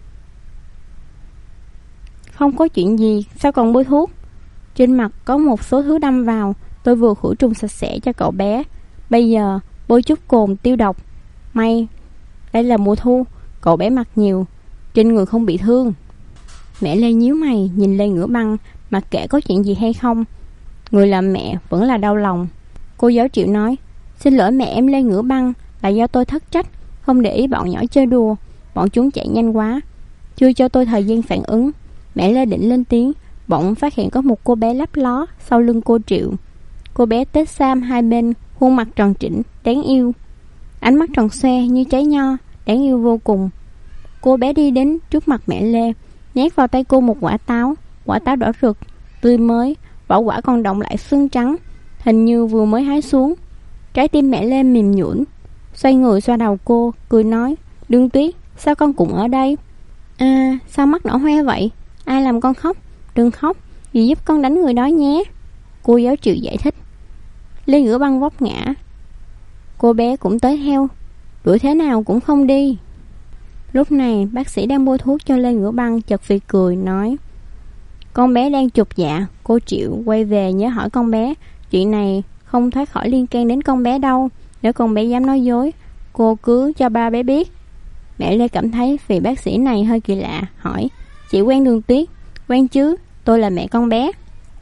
Không có chuyện gì, sao còn bôi thuốc? Trên mặt có một số thứ đâm vào, tôi vừa khử trùng sạch sẽ cho cậu bé. Bây giờ bôi chút cồn tiêu độc. May đây là mùa thu, cậu bé mặc nhiều, trên người không bị thương. Mẹ Lê nhíu mày nhìn Lê Ngửa Băng, mặc kệ có chuyện gì hay không, người làm mẹ vẫn là đau lòng. Cô giáo Triệu nói, xin lỗi mẹ em Lê Ngửa Băng, là do tôi thất trách, không để ý bọn nhỏ chơi đùa, bọn chúng chạy nhanh quá, chưa cho tôi thời gian phản ứng. Mẹ Lê định lên tiếng, bỗng phát hiện có một cô bé lấp ló sau lưng cô Triệu. Cô bé tết xam hai bên, khuôn mặt tròn trĩnh, đáng yêu, ánh mắt tròn xoe như trái nho, đáng yêu vô cùng. Cô bé đi đến trước mặt mẹ Lê, nhét vào tay cô một quả táo đỏ rực, tươi mới, vỏ quả còn đọng lại xương trắng, hình như vừa mới hái xuống. Trái tim mẹ Lê mềm nhũn, xoay người xoa đầu cô, cười nói, Đường Tuyết, sao con cũng ở đây? À, sao mắt đỏ hoe vậy? Ai làm con khóc? Đừng khóc, dì giúp con đánh người đó nhé. Cô giáo Triệu giải thích. Lê Ngửa Băng vấp ngã, cô bé cũng tới theo, đuổi thế nào cũng không đi. Lúc này bác sĩ đang bôi thuốc cho Lê Ngửa Băng chợt phì cười nói, con bé đang chột dạ. Cô Triệu quay về nhớ hỏi con bé, chuyện này không thoát khỏi liên can đến con bé đâu, nếu con bé dám nói dối, cô cứ cho ba bé biết. Mẹ Lê cảm thấy vị bác sĩ này hơi kỳ lạ, hỏi, chị quen Đường Tuyết? Quen chứ, tôi là mẹ con bé.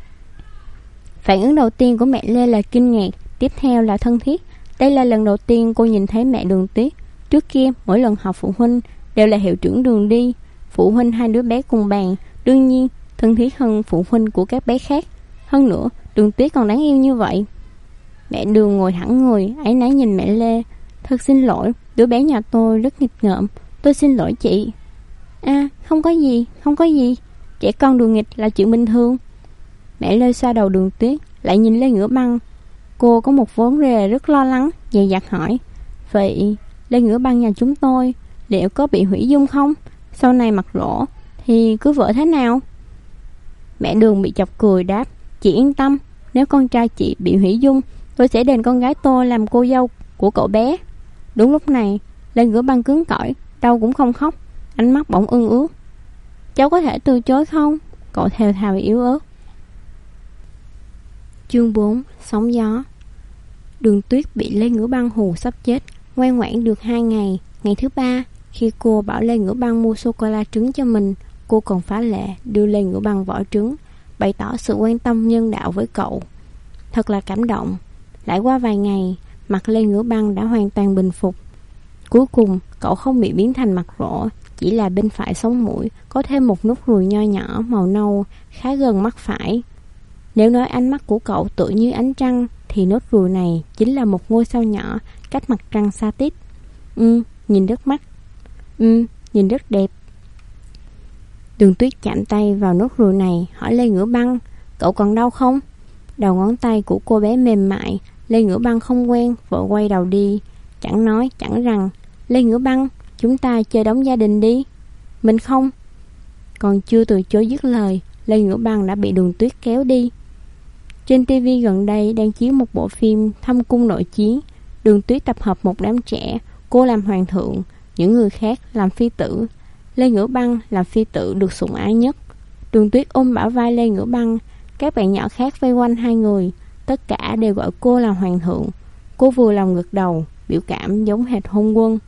Phản ứng đầu tiên của mẹ Lê là kinh ngạc, tiếp theo là thân thiết. Đây là lần đầu tiên cô nhìn thấy mẹ Đường Tuyết. Trước kia mỗi lần họp phụ huynh đều là hiệu trưởng Đường đi, phụ huynh hai đứa bé cùng bàn, đương nhiên thân thiết hơn phụ huynh của các bé khác. Hơn nữa Đường Tuyết còn đáng yêu như vậy. Mẹ Đường ngồi thẳng người, áy náy nhìn mẹ Lê. Thật xin lỗi, đứa bé nhà tôi rất nghịch ngợm, tôi xin lỗi chị. À, không có gì, không có gì, trẻ con đùa nghịch là chuyện bình thường. Mẹ Lê xoa đầu Đường Tuyết, lại nhìn Lê Ngửa Băng. Cô có một vốn rề rất lo lắng, dè dặt hỏi, vậy Lê Ngửa Băng nhà chúng tôi liệu có bị hủy dung không? Sau này mặc rỗ thì cưới vợ thế nào? Mẹ Đường bị chọc cười đáp, chị yên tâm, nếu con trai chị bị hủy dung, tôi sẽ đền con gái tôi làm cô dâu của cậu bé. Đúng lúc này Lê Ngửa Băng cứng cỏi, đâu cũng không khóc, ánh mắt bỗng ương ướt. Cháu có thể từ chối không? Cậu thều thào yếu ớt. Chương 4. Sóng gió. Đường Tuyết bị Lê Ngửa Băng hù sắp chết, ngoan ngoãn được 2 ngày. Ngày thứ 3, khi cô bảo Lê Ngửa Băng mua sô-cô-la trứng cho mình, cô còn phá lệ đưa Lê Ngửa Băng vỏ trứng, bày tỏ sự quan tâm nhân đạo với cậu. Thật là cảm động. Lại qua vài ngày, mặt Lê Ngửa Băng đã hoàn toàn bình phục. Cuối cùng cậu không bị biến thành mặt rỗ, chỉ là bên phải sống mũi có thêm một nốt ruồi nho nhỏ màu nâu khá gần mắt phải. Nếu nói ánh mắt của cậu tựa như ánh trăng, thì nốt ruồi này chính là một ngôi sao nhỏ cách mặt trăng xa tít. Nhìn rất mắt. Nhìn rất đẹp. Đường Tuyết chạm tay vào nốt ruồi này, hỏi Lê Ngửa Băng, cậu còn đau không? Đầu ngón tay của cô bé mềm mại. Lê Ngửa Băng không quen, vội quay đầu đi, chẳng nói chẳng rằng. Lê Ngửa Băng, chúng ta chơi đóng gia đình đi. Mình không. Còn chưa từ chối dứt lời, Lê Ngửa Băng đã bị Đường Tuyết kéo đi. Trên TV gần đây đang chiếu một bộ phim Thâm Cung Nội Chiến. Đường Tuyết tập hợp một đám trẻ, cô làm hoàng thượng, những người khác làm phi tử. Lê Ngửa Băng làm phi tử được sủng ái nhất. Đường Tuyết ôm bả vai Lê Ngửa Băng, các bạn nhỏ khác vây quanh hai người, tất cả đều gọi cô là hoàng thượng. Cô vừa lòng gật đầu, biểu cảm giống hệt hôn quân.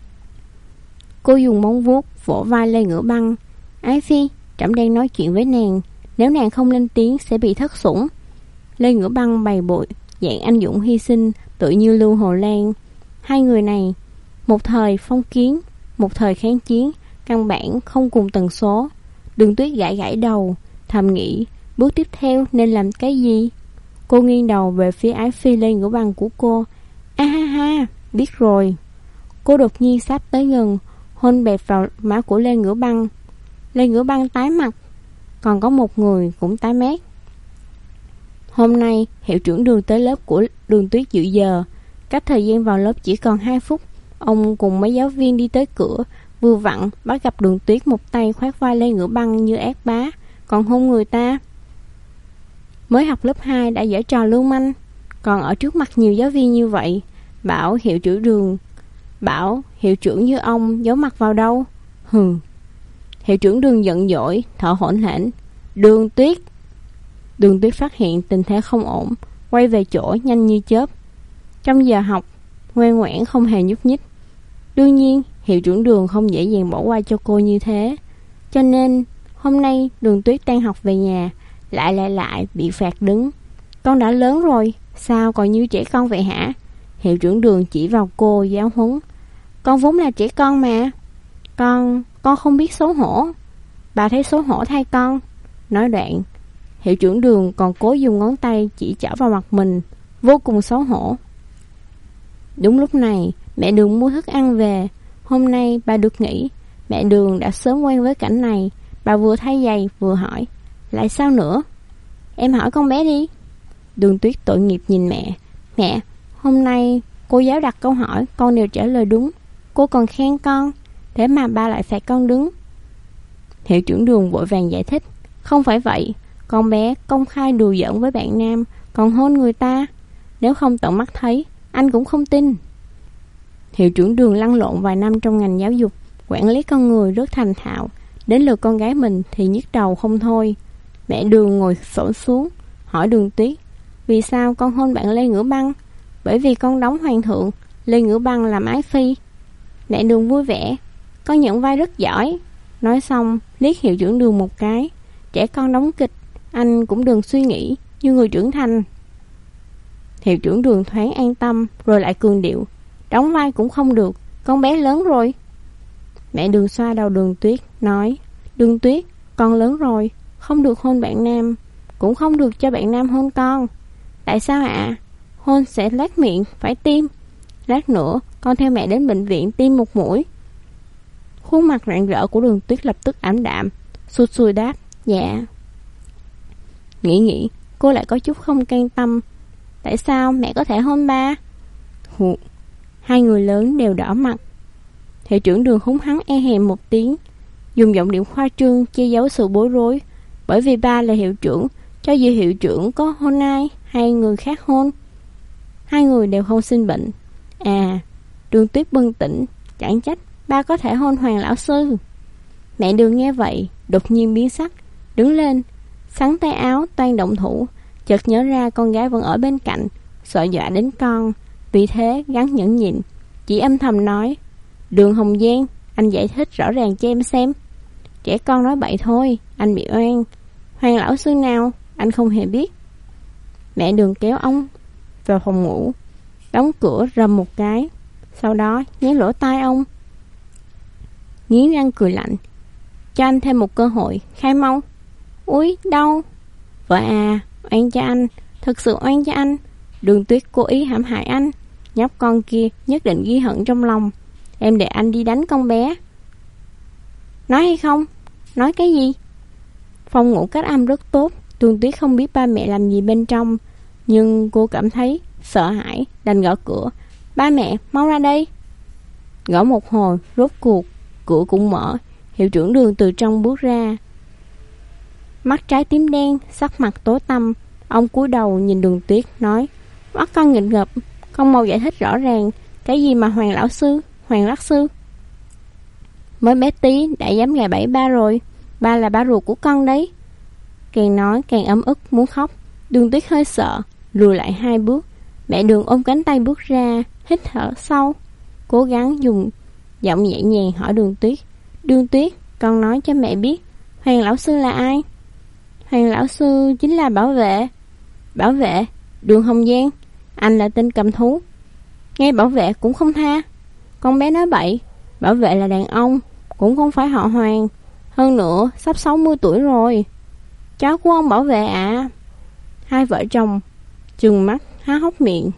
Cô dùng móng vuốt vỗ vai Lê Ngửa Băng. Ái phi, trẫm đang nói chuyện với nàng, nếu nàng không lên tiếng sẽ bị thất sủng. Lê Ngửa Băng bày bội, dạng anh dũng hy sinh, tự như Lưu Hồ Lan. Hai người này, một thời phong kiến, một thời kháng chiến, căn bản không cùng tần số. Đường Tuyết gãi gãi đầu, thầm nghĩ bước tiếp theo nên làm cái gì. Cô nghiêng đầu về phía ái phi Lê Ngửa Băng của cô. A ha ha, biết rồi. Cô đột nhiên sắp tới gần, hôn bẹp vào má của Lê Ngửa Băng. Lê Ngửa Băng tái mặt, còn có một người cũng tái mét. Hôm nay hiệu trưởng Đường tới lớp của Đường Tuyết dự giờ. Cách thời gian vào lớp chỉ còn 2 phút. Ông cùng mấy giáo viên đi tới cửa, vừa vặn bắt gặp Đường Tuyết một tay khoác vai Lê Ngửa Băng như ác bá, còn hôn người ta. Mới học lớp 2 đã giở trò lưu manh, còn ở trước mặt nhiều giáo viên như vậy, bảo hiệu trưởng như ông giấu mặt vào đâu. Hiệu trưởng Đường giận dỗi, thở hổn hển. Đường Tuyết phát hiện tình thế không ổn, quay về chỗ nhanh như chớp. Trong giờ học, ngoan ngoãn không hề nhúc nhích. Đương nhiên, hiệu trưởng Đường không dễ dàng bỏ qua cho cô như thế. Cho nên, hôm nay Đường Tuyết tan học về nhà, lại bị phạt đứng. Con đã lớn rồi, sao còn như trẻ con vậy hả? Hiệu trưởng Đường chỉ vào cô giáo huấn. Con vốn là trẻ con mà. Con không biết xấu hổ. Bà thấy xấu hổ thay con. Nói đoạn, hiệu trưởng Đường còn cố dùng ngón tay chỉ trỏ vào mặt mình, vô cùng xấu hổ. Đúng lúc này, mẹ Đường mua thức ăn về. Hôm nay bà được nghỉ. Mẹ Đường đã sớm quen với cảnh này. Bà vừa thay giày vừa hỏi. Lại sao nữa? Em hỏi con bé đi. Đường Tuyết tội nghiệp nhìn mẹ. Mẹ, hôm nay cô giáo đặt câu hỏi, con đều trả lời đúng. Cô còn khen con, thế mà ba lại phạt con đứng. Hiệu trưởng Đường vội vàng giải thích. Không phải vậy, con bé công khai đùa giỡn với bạn nam, còn hôn người ta. Nếu không tận mắt thấy, anh cũng không tin. Hiệu trưởng Đường lăn lộn vài năm trong ngành giáo dục, quản lý con người rất thành thạo. Đến lượt con gái mình thì nhức đầu không thôi. Mẹ Đường ngồi xổm xuống, hỏi Đường Tuyết. Vì sao con hôn bạn Lê Ngữ Băng? Bởi vì con đóng hoàng thượng, Lê Ngữ Băng làm ái phi. Mẹ Đường vui vẻ. Con nhận vai rất giỏi. Nói xong, liếc hiệu trưởng Đường một cái. Trẻ con đóng kịch, anh cũng đừng suy nghĩ như người trưởng thành. Hiệu trưởng Đường thoáng an tâm, rồi lại cường điệu. Đóng vai cũng không được, con bé lớn rồi. Mẹ Đường xoa đầu Đường Tuyết, nói. Đường Tuyết, con lớn rồi, không được hôn bạn nam, cũng không được cho bạn nam hôn con. Tại sao ạ? Hôn sẽ loét miệng, phải tiêm. Lát nữa, con theo mẹ đến bệnh viện tiêm một mũi. Khuôn mặt rạng rỡ của Đường Tuyết lập tức ảm đạm, sụt sùi đáp. Dạ. Nghĩ, cô lại có chút không can tâm. Tại sao mẹ có thể hôn ba? Hai người lớn đều đỏ mặt. Hiệu trưởng Đường húng hắn e hèm một tiếng, dùng giọng điệu khoa trương che giấu sự bối rối. Bởi vì ba là hiệu trưởng, cho dù hiệu trưởng có hôn ai hay người khác hôn, hai người đều không sinh bệnh. À, Đường Tuyết bừng tỉnh. Chẳng trách ba có thể hôn Hoàng lão sư. Mẹ Đường nghe vậy đột nhiên biến sắc, đứng lên, xắn tay áo toan động thủ. Chợt nhớ ra con gái vẫn ở bên cạnh, sợ dọa đến con, vì thế gắng nhẫn nhịn, chỉ âm thầm nói. Đường Hồng Giang, anh giải thích rõ ràng cho em xem. Trẻ con nói bậy thôi, anh bị oan. Hoàng lão sư nào, anh không hề biết. Mẹ Đường kéo ông vào phòng ngủ, đóng cửa rầm một cái, sau đó nhét lỗ tai ông, nghiến răng cười lạnh. Cho anh thêm một cơ hội, khai mau. Úi, đau. Vợ à, oan cho anh, thực sự oan cho anh. Đường Tuyết cố ý hãm hại anh. Nhóc con kia nhất định ghi hận trong lòng. Em để anh đi đánh con bé. Nói hay không? Nói cái gì? Phòng ngủ cách âm rất tốt. Đường Tuyết không biết ba mẹ làm gì bên trong, nhưng cô cảm thấy sợ hãi, đành gõ cửa. Ba mẹ, mau ra đây. Gõ một hồi, rốt cuộc cửa cũng mở. Hiệu trưởng Đường từ trong bước ra, mắt trái tím đen, sắc mặt tối tăm. Ông cúi đầu nhìn Đường Tuyết, nói. Mắt con nghịch ngợp, con mau giải thích rõ ràng. Cái gì mà Hoàng lão sư, Hoàng lắc sư? Mới bé tí đã dám gài bẫy ba rồi. Ba là ba ruột của con đấy. Càng nói càng ấm ức muốn khóc. Đường Tuyết hơi sợ, lùi lại 2 bước. Mẹ Đường ôm cánh tay bước ra, hít thở sâu, cố gắng dùng giọng nhẹ nhàng hỏi Đường Tuyết. Đường Tuyết, con nói cho mẹ biết, Hoàng lão sư là ai? Hoàng lão sư chính là Bảo Vệ. Bảo Vệ? Đường Hồng Giang, anh là tên cầm thú. Ngay Bảo Vệ cũng không tha. Con bé nói bậy. Bảo Vệ là đàn ông, cũng không phải họ Hoàng. Hơn nữa sắp 60 tuổi rồi. Cháu của ông Bảo Vệ ạ. Hai vợ chồng trừng mắt há hốc miệng.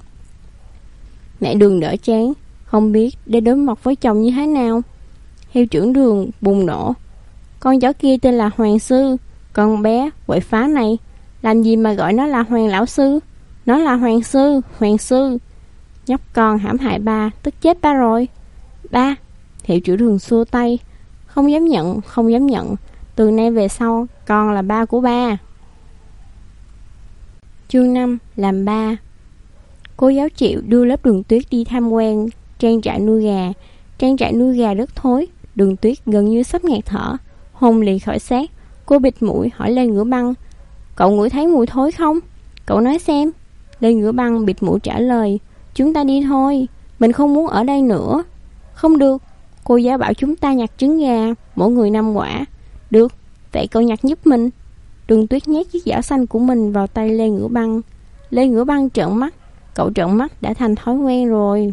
Mẹ Đường đỡ chán, không biết để đối mặt với chồng như thế nào. Hiệu trưởng Đường bùng nổ. Con chó kia tên là Hoàng sư. Con bé quậy phá này, làm gì mà gọi nó là Hoàng lão sư? Nó là Hoàng sư, Hoàng sư. Nhóc con hãm hại ba, tức chết ba rồi. Ba. Hiệu trưởng Đường xua tay. Không dám nhận, không dám nhận. Từ nay về sau, con là ba của ba. Chương 5. Làm ba. Cô giáo Triệu đưa lớp Đường Tuyết đi tham quan trang trại nuôi gà. Trang trại nuôi gà rất thối. Đường Tuyết gần như sắp nghẹt thở, hồn lì khỏi xác. Cô bịt mũi hỏi Lê Ngữ Băng: "Cậu ngửi thấy mùi thối không? Cậu nói xem." Lê Ngữ Băng bịt mũi trả lời: "Chúng ta đi thôi, mình không muốn ở đây nữa." "Không được, cô giáo bảo chúng ta nhặt trứng gà, mỗi người 5 quả." "Được, vậy cậu nhặt giúp mình." Đường Tuyết nhét chiếc giỏ xanh của mình vào tay Lê Ngữ Băng. Lê Ngữ Băng trợn mắt. Cậu trợn mắt đã thành thói quen rồi.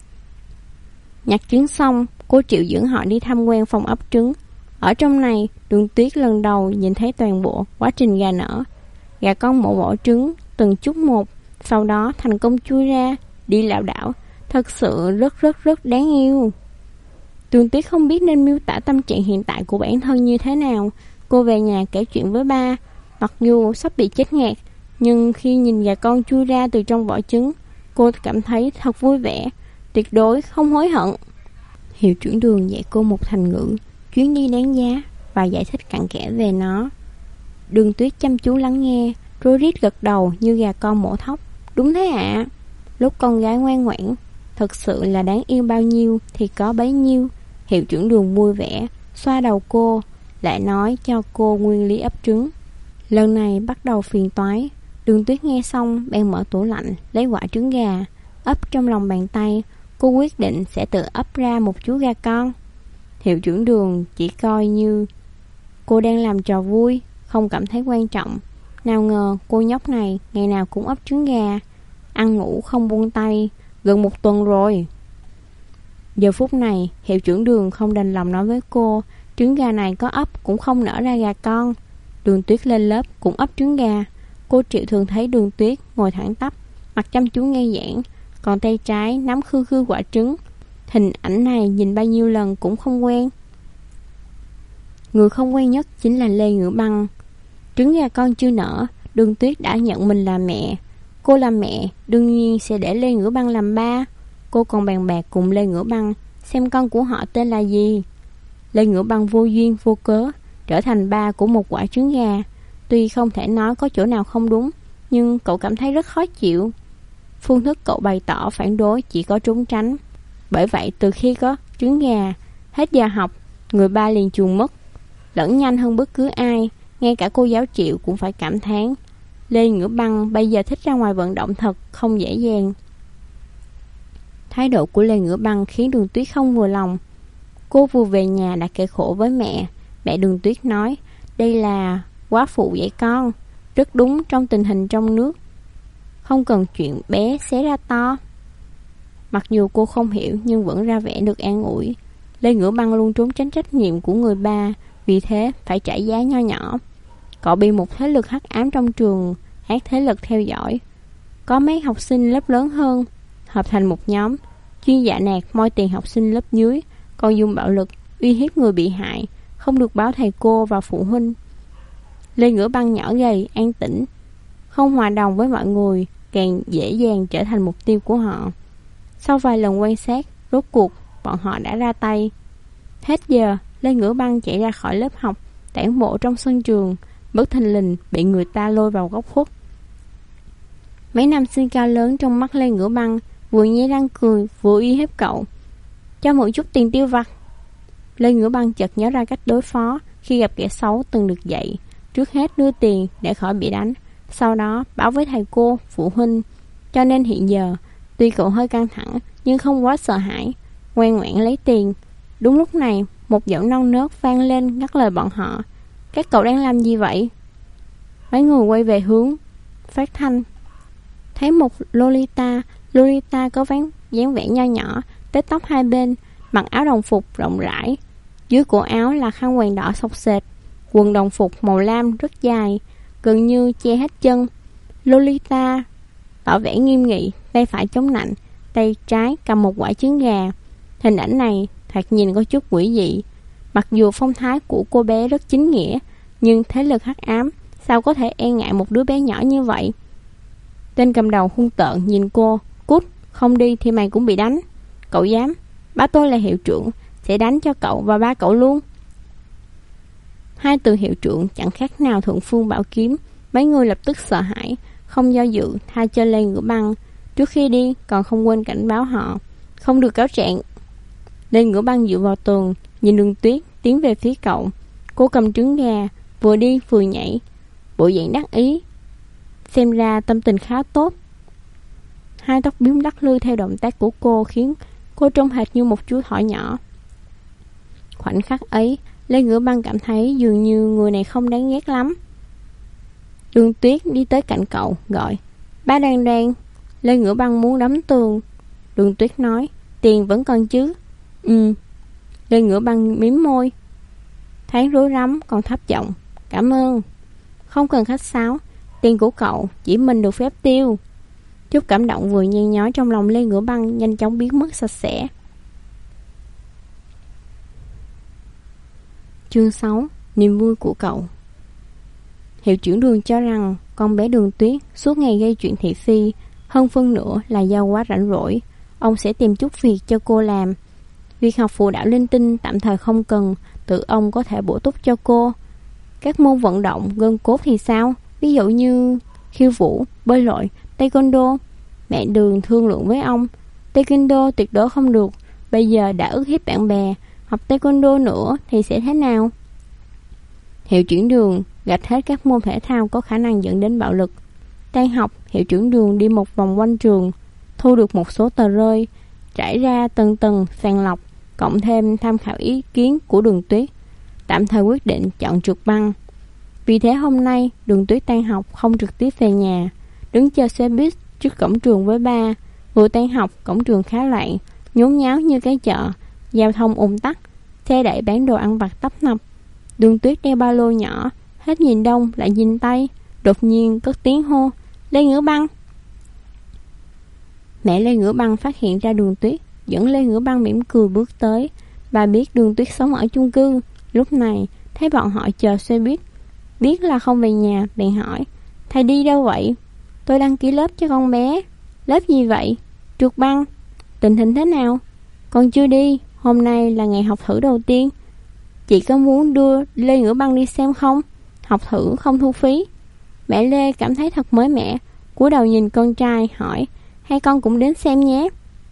Nhặt trứng xong, cô Triệu dẫn họ đi tham quan phòng ấp trứng. Ở trong này, Đường Tuyết lần đầu nhìn thấy toàn bộ quá trình gà nở. Gà con mổ bỏ trứng từng chút một, sau đó thành công chui ra, đi lảo đảo. Thật sự rất đáng yêu. Đường Tuyết không biết nên miêu tả tâm trạng hiện tại của bản thân như thế nào. Cô về nhà kể chuyện với ba. Mặc dù sắp bị chết ngạt, nhưng khi nhìn gà con chui ra từ trong vỏ trứng, cô cảm thấy thật vui vẻ, tuyệt đối không hối hận. Hiệu trưởng Đường dạy cô một thành ngữ chuyến đi đáng giá và giải thích cặn kẽ về nó. Đường Tuyết chăm chú lắng nghe, rối rít gật đầu như gà con mổ thóc. Đúng thế ạ. Lúc con gái ngoan ngoãn, thật sự là đáng yêu bao nhiêu thì có bấy nhiêu. Hiệu trưởng Đường vui vẻ xoa đầu cô, lại nói cho cô nguyên lý ấp trứng. Lần này bắt đầu phiền toái. Đường Tuyết nghe xong bèn mở tủ lạnh lấy quả trứng gà ấp trong lòng bàn tay. Cô quyết định sẽ tự ấp ra một chú gà con. Hiệu trưởng Đường chỉ coi như cô đang làm trò vui, không cảm thấy quan trọng. Nào ngờ cô nhóc này ngày nào cũng ấp trứng gà, ăn ngủ không buông tay, gần 1 tuần rồi. Giờ phút này, hiệu trưởng Đường không đành lòng nói với cô, trứng gà này có ấp cũng không nở ra gà con. Đường Tuyết lên lớp cũng ấp trứng gà. Cô Triệu thường thấy Đường Tuyết ngồi thẳng tắp, mặt chăm chú nghe giảng, còn tay trái nắm khư khư quả trứng. Hình ảnh này nhìn bao nhiêu lần cũng không quen. Người không quen nhất chính là Lê Ngữ Băng. Trứng gà con chưa nở, Đường Tuyết đã nhận mình là mẹ. Cô làm mẹ, đương nhiên sẽ để Lê Ngữ Băng làm ba. Cô còn bàn bạc cùng Lê Ngữ Băng xem con của họ tên là gì. Lê Ngữ Băng vô duyên vô cớ trở thành ba của một quả trứng gà. Tuy không thể nói có chỗ nào không đúng, nhưng cậu cảm thấy rất khó chịu. Phương thức cậu bày tỏ phản đối chỉ có trốn tránh. Bởi vậy từ khi có trứng gà, hết giờ học, người ba liền chuồn mất, lẫn nhanh hơn bất cứ ai. Ngay cả cô giáo Triệu cũng phải cảm thán Lê Ngữ Băng bây giờ thích ra ngoài vận động thật không dễ dàng. Thái độ của Lê Ngữ Băng khiến Đường Tuyết không vừa lòng. Cô vừa về nhà đã kể khổ với mẹ. Mẹ Đường Tuyết nói đây là quá phụ dạy con, rất đúng trong tình hình trong nước, không cần chuyện bé xé ra to. Mặc dù cô không hiểu nhưng vẫn ra vẻ được an ủi. Lê Ngữ Băng luôn trốn tránh trách nhiệm của người ba, vì thế phải trả giá nho nhỏ. Cậu bị một thế lực hắc ám trong trường ác thế lực theo dõi. Có mấy học sinh lớp lớn hơn hợp thành một nhóm, chuyên dọa nạt moi tiền học sinh lớp dưới, còn dùng bạo lực uy hiếp người bị hại, không được báo thầy cô và phụ huynh. Lê Ngữ Băng nhỏ gầy, an tĩnh, không hòa đồng với mọi người, càng dễ dàng trở thành mục tiêu của họ. Sau vài lần quan sát, rốt cuộc bọn họ đã ra tay. Hết giờ, Lê Ngữ Băng chạy ra khỏi lớp học, tản bộ trong sân trường, bất thình lình bị người ta lôi vào góc khuất. Mấy nam sinh cao lớn trong mắt Lê Ngữ Băng vừa nhe răng cười vừa uy hiếp cậu. Cho mượn chút tiền tiêu vặt. Lê Ngữ Băng chợt nhớ ra cách đối phó khi gặp kẻ xấu từng được dạy. Trước hết đưa tiền để khỏi bị đánh, sau đó báo với thầy cô, phụ huynh. Cho nên hiện giờ, tuy cậu hơi căng thẳng nhưng không quá sợ hãi, ngoan ngoãn lấy tiền. Đúng lúc này, một giọng non nớt vang lên ngắt lời bọn họ. Các cậu đang làm gì vậy? Mấy người quay về hướng phát thanh, thấy một Lolita có dáng vẻ nho nhỏ, tết tóc hai bên, mặc áo đồng phục rộng rãi, dưới cổ áo là khăn quàng đỏ xộc xệch, quần đồng phục màu lam rất dài, gần như che hết chân. Lolita tỏ vẻ nghiêm nghị, tay phải chống nạnh, tay trái cầm một quả trứng gà. Hình ảnh này thoạt nhìn có chút quỷ dị. Mặc dù phong thái của cô bé rất chính nghĩa, nhưng thế lực hắc ám sao có thể e ngại một đứa bé nhỏ như vậy. Tên cầm đầu hung tợn nhìn cô. Cút, không đi thì mày cũng bị đánh. Cậu dám? Bá tôi là hiệu trưởng, sẽ đánh cho cậu và ba cậu luôn. Hai từ hiệu trưởng chẳng khác nào thượng phương bảo kiếm. Mấy người lập tức sợ hãi. không do dự tha cho Lê Ngữ Băng. Trước khi đi còn không quên cảnh báo họ không được cáo trạng. Lê Ngữ Băng dựa vào tường, nhìn Đường Tuyết tiến về phía cậu. Cô cầm trứng gà, vừa đi vừa nhảy, bộ dạng đắc ý, xem ra tâm tình khá tốt. Hai tóc bím lắc lư theo động tác của cô khiến cô trông hệt như một chú thỏ nhỏ. Khoảnh khắc ấy, Lê Ngữ Băng cảm thấy dường như người này không đáng ghét lắm. Đường Tuyết đi tới cạnh cậu, gọi: "Ba Đoan Đoan." Lê Ngữ Băng muốn đấm tường. Đường Tuyết nói: "Tiền vẫn còn chứ?" Lê Ngữ Băng mím môi, thấy rối rắm còn thấp giọng: "Cảm ơn." "Không cần khách sáo, tiền của cậu chỉ mình được phép tiêu." Chút cảm động vừa nhen nhói trong lòng Lê Ngữ Băng nhanh chóng biến mất sạch sẽ. Chương 6: Niềm vui của cậu. Hiệu trưởng Đường cho rằng con bé Đường Tuyết suốt ngày gây chuyện thị phi, hơn phân nửa là do quá rảnh rỗi. Ông sẽ tìm chút việc cho cô làm. Việc học phụ đạo linh tinh tạm thời không cần, tự ông có thể bổ túc cho cô. Các môn vận động gân cốt thì sao? Ví dụ như khiêu vũ, bơi lội, taekwondo. Mẹ Đường thương lượng với ông: taekwondo tuyệt đối không được, bây giờ đã ức hiếp bạn bè, học taekwondo nữa thì sẽ thế nào? Hiệu trưởng Đường gạch hết các môn thể thao có khả năng dẫn đến bạo lực. Tan học, hiệu trưởng Đường đi một vòng quanh trường, thu được một số tờ rơi, trải ra từng tầng sàng lọc, cộng thêm tham khảo ý kiến của Đường Tuyết, tạm thời quyết định chọn trượt băng. Vì thế hôm nay Đường Tuyết tan học không trực tiếp về nhà, đứng chờ xe buýt trước cổng trường với ba. Vừa tan học, cổng trường khá loạn, nhốn nháo như cái chợ, giao thông ùn tắc, xe đẩy bán đồ ăn vặt tấp nập. Đường Tuyết đeo ba lô nhỏ, hết nhìn đông lại nhìn tây, đột nhiên cất tiếng hô: "Lê Ngữ Băng!" Mẹ Lê Ngữ Băng phát hiện ra Đường Tuyết, dẫn Lê Ngữ Băng mỉm cười bước tới. Bà biết Đường Tuyết sống ở chung cư, lúc này thấy bọn họ chờ xe buýt, biết là không về nhà, bèn hỏi: "Thầy đi đâu vậy?" "Tôi đăng ký lớp cho con bé." "Lớp gì vậy?" "Trượt băng." "Tình hình thế nào?" "Còn chưa đi, hôm nay là ngày học thử đầu tiên." "Chị có muốn đưa Lê Ngữ Băng đi xem không? Học thử không thu phí." Mẹ Lê cảm thấy thật mới mẻ, cúi đầu nhìn con trai hỏi: "Hai con cũng đến xem nhé."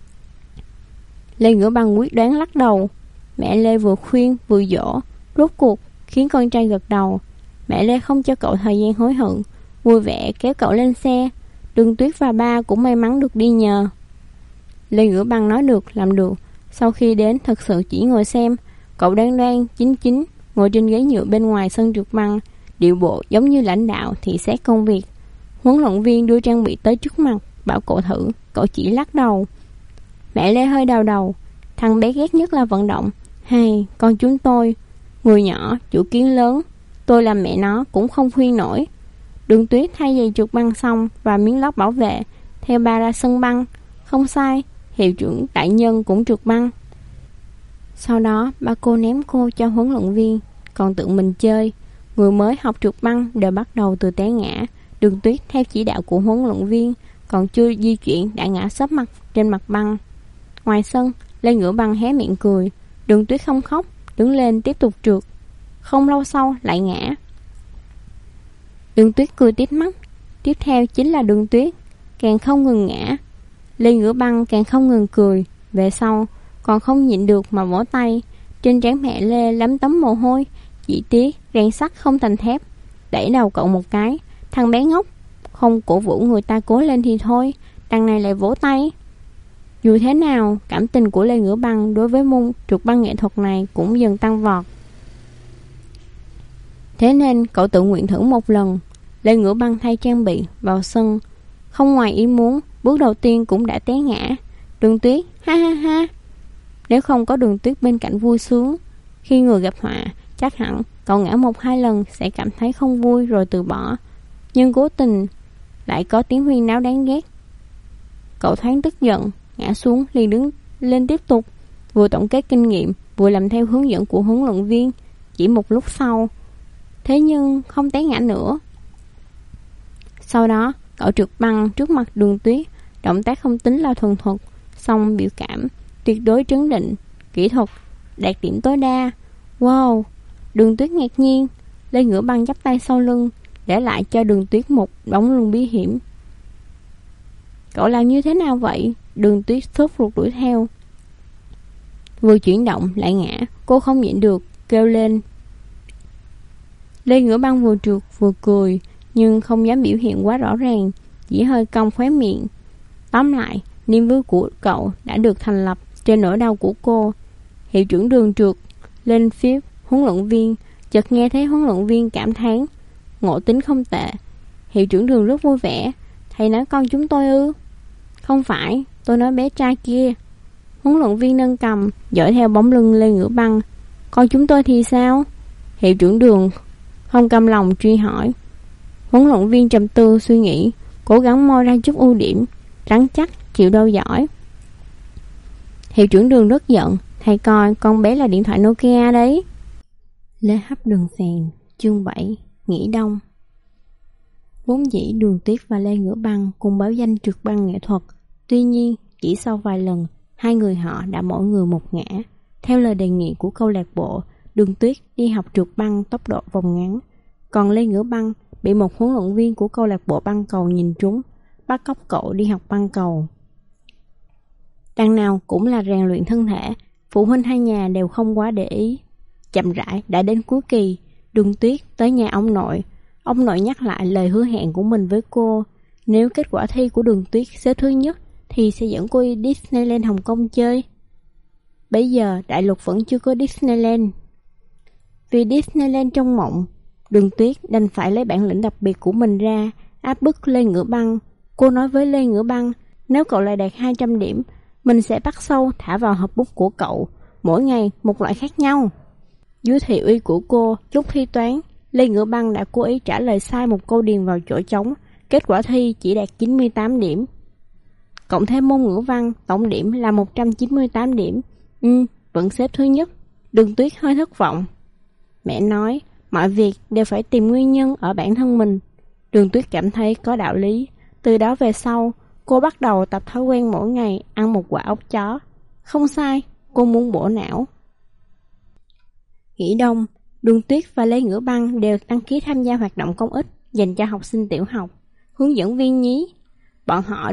Lê Ngữ Băng quyết đoán lắc đầu. Mẹ Lê vừa khuyên vừa dỗ, rốt cuộc khiến con trai gật đầu. Mẹ Lê không cho cậu thời gian hối hận, vui vẻ kéo cậu lên xe. Đường Tuyết và ba cũng may mắn được đi nhờ. Lê Ngữ Băng nói được làm được. Sau khi đến thật sự chỉ ngồi xem. Cậu đoan đoan chính chính ngồi trên ghế nhựa bên ngoài sân trượt băng, điệu bộ giống như lãnh đạo thị sát công việc. Huấn luyện viên đưa trang bị tới trước mặt, bảo cậu thử, cậu chỉ lắc đầu. Mẹ Lê hơi đau đầu. Thằng bé ghét nhất là vận động. Hay con chúng tôi, người nhỏ chủ kiến lớn, tôi làm mẹ nó cũng không khuyên nổi. Đường Tuyết thay giày trượt băng xong và miếng lót bảo vệ, theo ba ra sân băng. Không sai, hiệu trưởng đại nhân cũng trượt băng. Sau đó ba cô ném cô cho huấn luyện viên, còn tự mình chơi. Người mới học trượt băng đều bắt đầu từ té ngã. Đường Tuyết theo chỉ đạo của huấn luyện viên, còn chưa di chuyển đã ngã sấp mặt trên mặt băng. Ngoài sân, Lê Ngữ Băng hé miệng cười. Đường Tuyết không khóc, đứng lên tiếp tục trượt. Không lâu sau lại ngã. Đường Tuyết cười tít mắt. Tiếp theo chính là Đường Tuyết, càng không ngừng ngã. Lê Ngữ Băng càng không ngừng cười. Về sau còn không nhịn được mà vỗ tay. Trên trán mẹ Lê lấm tấm mồ hôi. Chỉ tiếc rèn sắt không thành thép. Đẩy đầu cậu một cái. Thằng bé ngốc, không cổ vũ người ta cố lên thì thôi, đằng này lại vỗ tay. Dù thế nào, cảm tình của Lê Ngữ Băng đối với môn trượt băng nghệ thuật này cũng dần tăng vọt. Thế nên cậu tự nguyện thử một lần. Lê Ngữ Băng thay trang bị vào sân, không ngoài ý muốn, bước đầu tiên cũng đã té ngã. Đường Tuyết ha ha ha. Nếu không có Đường Tuyết bên cạnh vui sướng, khi người gặp họa, chắc hẳn cậu ngã 1-2 lần sẽ cảm thấy không vui rồi từ bỏ. Nhưng cố tình lại có tiếng huyên náo đáng ghét. Cậu thoáng tức giận, ngã xuống liền đứng lên tiếp tục, vừa tổng kết kinh nghiệm, vừa làm theo hướng dẫn của huấn luyện viên. Chỉ một lúc sau, thế nhưng không té ngã nữa. Sau đó cậu trượt băng trước mặt Đường Tuyết, động tác không tính là thuần thục, song biểu cảm tuyệt đối trấn định, kỹ thuật đạt điểm tối đa. Wow! Đường Tuyết ngạc nhiên. Lê Ngữ Băng chắp tay sau lưng, để lại cho Đường Tuyết một đống lưng bí hiểm. Cậu làm như thế nào vậy? Đường Tuyết sốt ruột đuổi theo. Vừa chuyển động lại ngã, cô không nhịn được kêu lên. Lê Ngửa Băng vừa trượt vừa cười, nhưng không dám biểu hiện quá rõ ràng, chỉ hơi cong khóe miệng. Tóm lại, niềm vui của cậu đã được thành lập trên nỗi đau của cô. Hiệu trưởng Đường trượt lên phía huấn luyện viên, chợt nghe thấy huấn luyện viên cảm thán, ngộ tính không tệ. Hiệu trưởng Đường rất vui vẻ. Thầy nói con chúng tôi ư? Không phải, tôi nói bé trai kia. Huấn luyện viên nâng cầm, dõi theo bóng lưng Lê Ngửa Băng. Con chúng tôi thì sao? Hiệu trưởng Đường không cam lòng truy hỏi. Huấn luyện viên trầm tư suy nghĩ, cố gắng moi ra chút ưu điểm, rắn chắc chịu đâu giỏi. Hiệu trưởng Đường rất giận. Thầy coi, con bé là điện thoại Nokia đấy. Lê Hấp Đường Phèn, chương 7, nghỉ đông. Vốn dĩ Đường Tuyết và Lê Ngửa Băng cùng báo danh trượt băng nghệ thuật. Tuy nhiên, chỉ sau vài lần, hai người họ đã mỗi người một ngã. Theo lời đề nghị của câu lạc bộ, Đường Tuyết đi học trượt băng tốc độ vòng ngắn, còn Lê Ngửa Băng bị một huấn luyện viên của câu lạc bộ băng cầu nhìn trúng, bắt cóc cậu đi học băng cầu. Đằng nào cũng là rèn luyện thân thể, phụ huynh hai nhà đều không quá để ý. Chậm rãi đã đến cuối kỳ, Đường Tuyết tới nhà ông nội. Ông nội nhắc lại lời hứa hẹn của mình với cô. Nếu kết quả thi của Đường Tuyết xếp thứ nhất thì sẽ dẫn cô đi Disneyland Hồng Kông chơi. Bây giờ đại lục vẫn chưa có Disneyland. Vì Disneyland trong mộng, Đường Tuyết đành phải lấy bản lĩnh đặc biệt của mình ra, áp bức Lê Ngửa Băng. Cô nói với Lê Ngửa Băng, nếu cậu lại đạt 200 điểm, mình sẽ bắt sâu thả vào hộp bút của cậu, mỗi ngày một loại khác nhau. Dưới thị uy của cô, lúc thi toán, Lê Ngửa Băng đã cố ý trả lời sai một câu điền vào chỗ trống, kết quả thi chỉ đạt 98 điểm. Cộng thêm môn ngữ văn, tổng điểm là 198 điểm. Vẫn xếp thứ nhất. Đường Tuyết hơi thất vọng. Mẹ nói, mọi việc đều phải tìm nguyên nhân ở bản thân mình. Đường Tuyết cảm thấy có đạo lý. Từ đó về sau, cô bắt đầu tập thói quen mỗi ngày ăn một quả ốc chó. Không sai, cô muốn bổ não. Nghỉ đông, Đường Tuyết và Lê Ngửa Băng đều đăng ký tham gia hoạt động công ích dành cho học sinh tiểu học. Hướng dẫn viên nhí. Bọn họ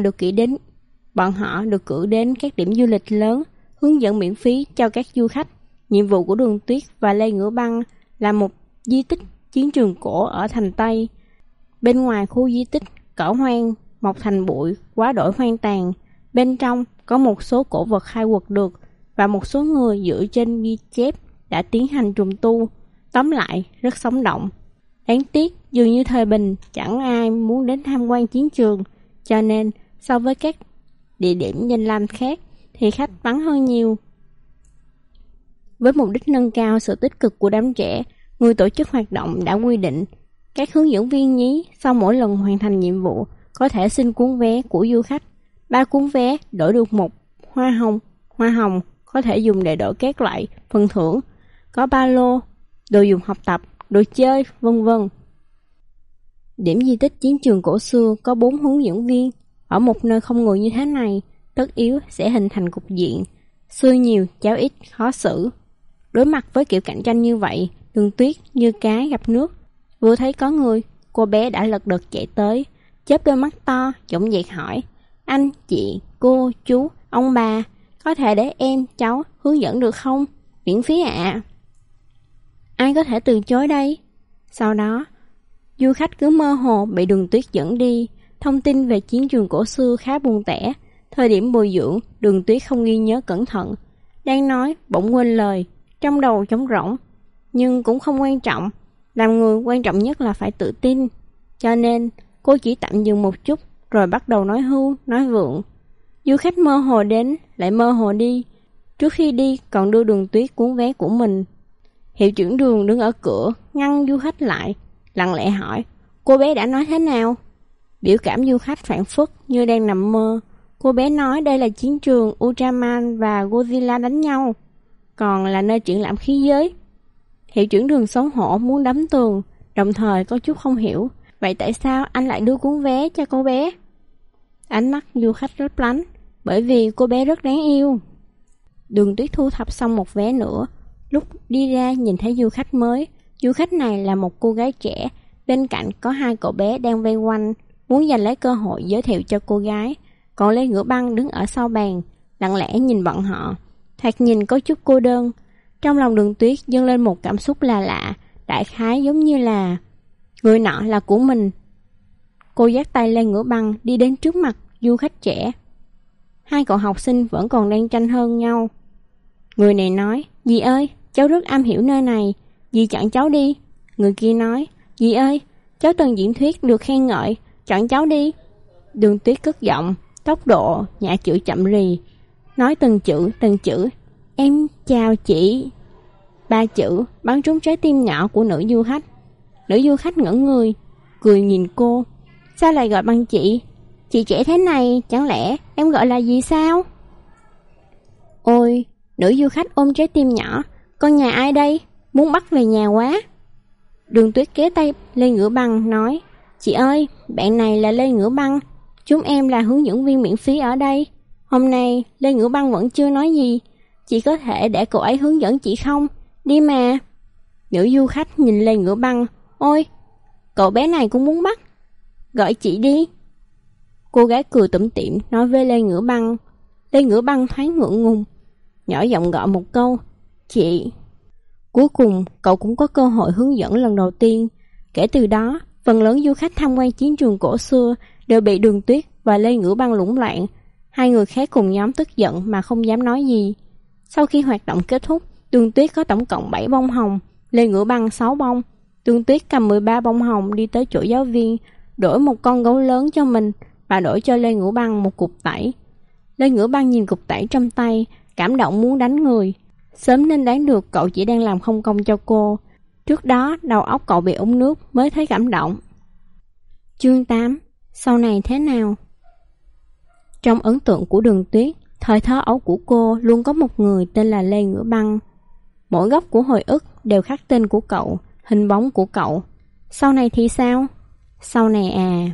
được cử đến các điểm du lịch lớn, hướng dẫn miễn phí cho các du khách. Nhiệm vụ của Đường Tuyết và Lê Ngửa Băng là một di tích chiến trường cổ ở thành Tây. Bên ngoài khu di tích cỏ hoang, mọc thành bụi, quá đổi hoang tàn. Bên trong có một số cổ vật khai quật được và một số người dựa trên ghi chép đã tiến hành trùng tu. Tóm lại, rất sống động. Đáng tiếc, dường như thời bình chẳng ai muốn đến tham quan chiến trường, cho nên so với các địa điểm danh lam khác thì khách vắng hơn nhiều. Với mục đích nâng cao sự tích cực của đám trẻ, người tổ chức hoạt động đã quy định các hướng dẫn viên nhí sau mỗi lần hoàn thành nhiệm vụ có thể xin cuốn vé của du khách. 3 cuốn vé đổi được một hoa hồng. Hoa hồng có thể dùng để đổi các loại phần thưởng, có ba lô, đồ dùng học tập, đồ chơi, vân vân. Điểm di tích chiến trường cổ xưa có 4 hướng dẫn viên. Ở một nơi không người như thế này, tất yếu sẽ hình thành cục diện xưa nhiều, cháo ít, khó xử. Đối mặt với kiểu cạnh tranh như vậy, Đường Tuyết như cá gặp nước. Vừa thấy có người, cô bé đã lật đật chạy tới, chớp đôi mắt to, dõng dạc hỏi: anh, chị, cô, chú, ông bà, có thể để em, cháu hướng dẫn được không? Miễn phí ạ. Ai có thể từ chối đây? Sau đó, du khách cứ mơ hồ bị Đường Tuyết dẫn đi. Thông tin về chiến trường cổ xưa khá buồn tẻ. Thời điểm bồi dưỡng, Đường Tuyết không ghi nhớ cẩn thận. Đang nói, bỗng quên lời, trong đầu trống rỗng. Nhưng cũng không quan trọng. Làm người quan trọng nhất là phải tự tin. Cho nên, cô chỉ tạm dừng một chút, rồi bắt đầu nói hưu, nói vượng. Du khách mơ hồ đến, lại mơ hồ đi. Trước khi đi, còn đưa Đường Tuyết cuốn vé của mình. Hiệu trưởng Đường đứng ở cửa, ngăn du khách lại, lặng lẽ hỏi: cô bé đã nói thế nào? Biểu cảm du khách phảng phất như đang nằm mơ. Cô bé nói đây là chiến trường Ultraman và Godzilla đánh nhau, còn là nơi triển lãm khí giới. Hiệu trưởng Đường xấu hổ muốn đấm tường, đồng thời có chút không hiểu. Vậy tại sao anh lại đưa cuốn vé cho cô bé? Ánh mắt du khách lấp lánh, bởi vì cô bé rất đáng yêu. Đường Tuyết thu thập xong một vé nữa. Lúc đi ra nhìn thấy du khách mới. Du khách này là một cô gái trẻ. Bên cạnh có 2 cậu bé đang vây quanh, muốn giành lấy cơ hội giới thiệu cho cô gái. còn Lê Ngữ Băng đứng ở sau bàn, lặng lẽ nhìn bọn họ, thoạt nhìn có chút cô đơn. Trong lòng Đường Tuyết dâng lên một cảm xúc là lạ, đại khái giống như là người nọ là của mình. Cô dắt tay Lê Ngữ Băng đi đến trước mặt du khách trẻ. Hai cậu học sinh vẫn còn đang tranh hơn nhau. Người này nói, dì ơi, cháu rất am hiểu nơi này, dì chọn cháu đi. Người kia nói, dì ơi, cháu từng diễn thuyết được khen ngợi, chọn cháu đi. Đường Tuyết cất giọng, tốc độ nhả chữ chậm rì, nói từng chữ. Em chào chị. 3 chữ bắn trúng trái tim nhỏ của nữ du khách. Nữ du khách ngẩn người, cười nhìn cô. Sao lại gọi bằng chị? Chị trẻ thế này, chẳng lẽ em gọi là gì sao? Ôi, nữ du khách ôm trái tim nhỏ. Con nhà ai đây? Muốn bắt về nhà quá. Đường Tuyết kéo tay Lê Ngữ Băng nói, chị ơi, bạn này là Lê Ngữ Băng, chúng em là hướng dẫn viên miễn phí ở đây. Hôm nay Lê Ngữ Băng vẫn chưa nói gì, chị có thể để cậu ấy hướng dẫn chị không? Đi mà. Nữ du khách nhìn Lê Ngữ Băng, ôi, cậu bé này cũng muốn bắt. Gọi chị đi. Cô gái cười tủm tỉm nói với Lê Ngữ Băng. Lê Ngữ Băng thoáng ngượng ngùng, nhỏ giọng gọi một câu, chị. Cuối cùng cậu cũng có cơ hội hướng dẫn lần đầu tiên. Kể từ đó, phần lớn du khách tham quan chiến trường cổ xưa đều bị Đường Tuyết và Lê Ngữ Băng lũng loạn. Hai người khác cùng nhóm tức giận mà không dám nói gì. Sau khi hoạt động kết thúc, Đường Tuyết có tổng cộng 7 bông hồng, Lê Ngữ Băng 6 bông. Đường Tuyết cầm 13 bông hồng đi tới chỗ giáo viên, đổi một con gấu lớn cho mình và đổi cho Lê Ngữ Băng một cục tẩy. Lê Ngữ Băng nhìn cục tẩy trong tay, cảm động muốn đánh người. Sớm nên đoán được cậu chỉ đang làm không công cho cô. Trước đó đầu óc cậu bị úng nước mới thấy cảm động. Chương 8. Sau này thế nào? Trong ấn tượng của Đường Tuyết, thời thơ ấu của cô luôn có một người tên là Lê Ngữ Băng. Mỗi góc của hồi ức đều khắc tên của cậu, hình bóng của cậu. Sau này thì sao? Sau này à...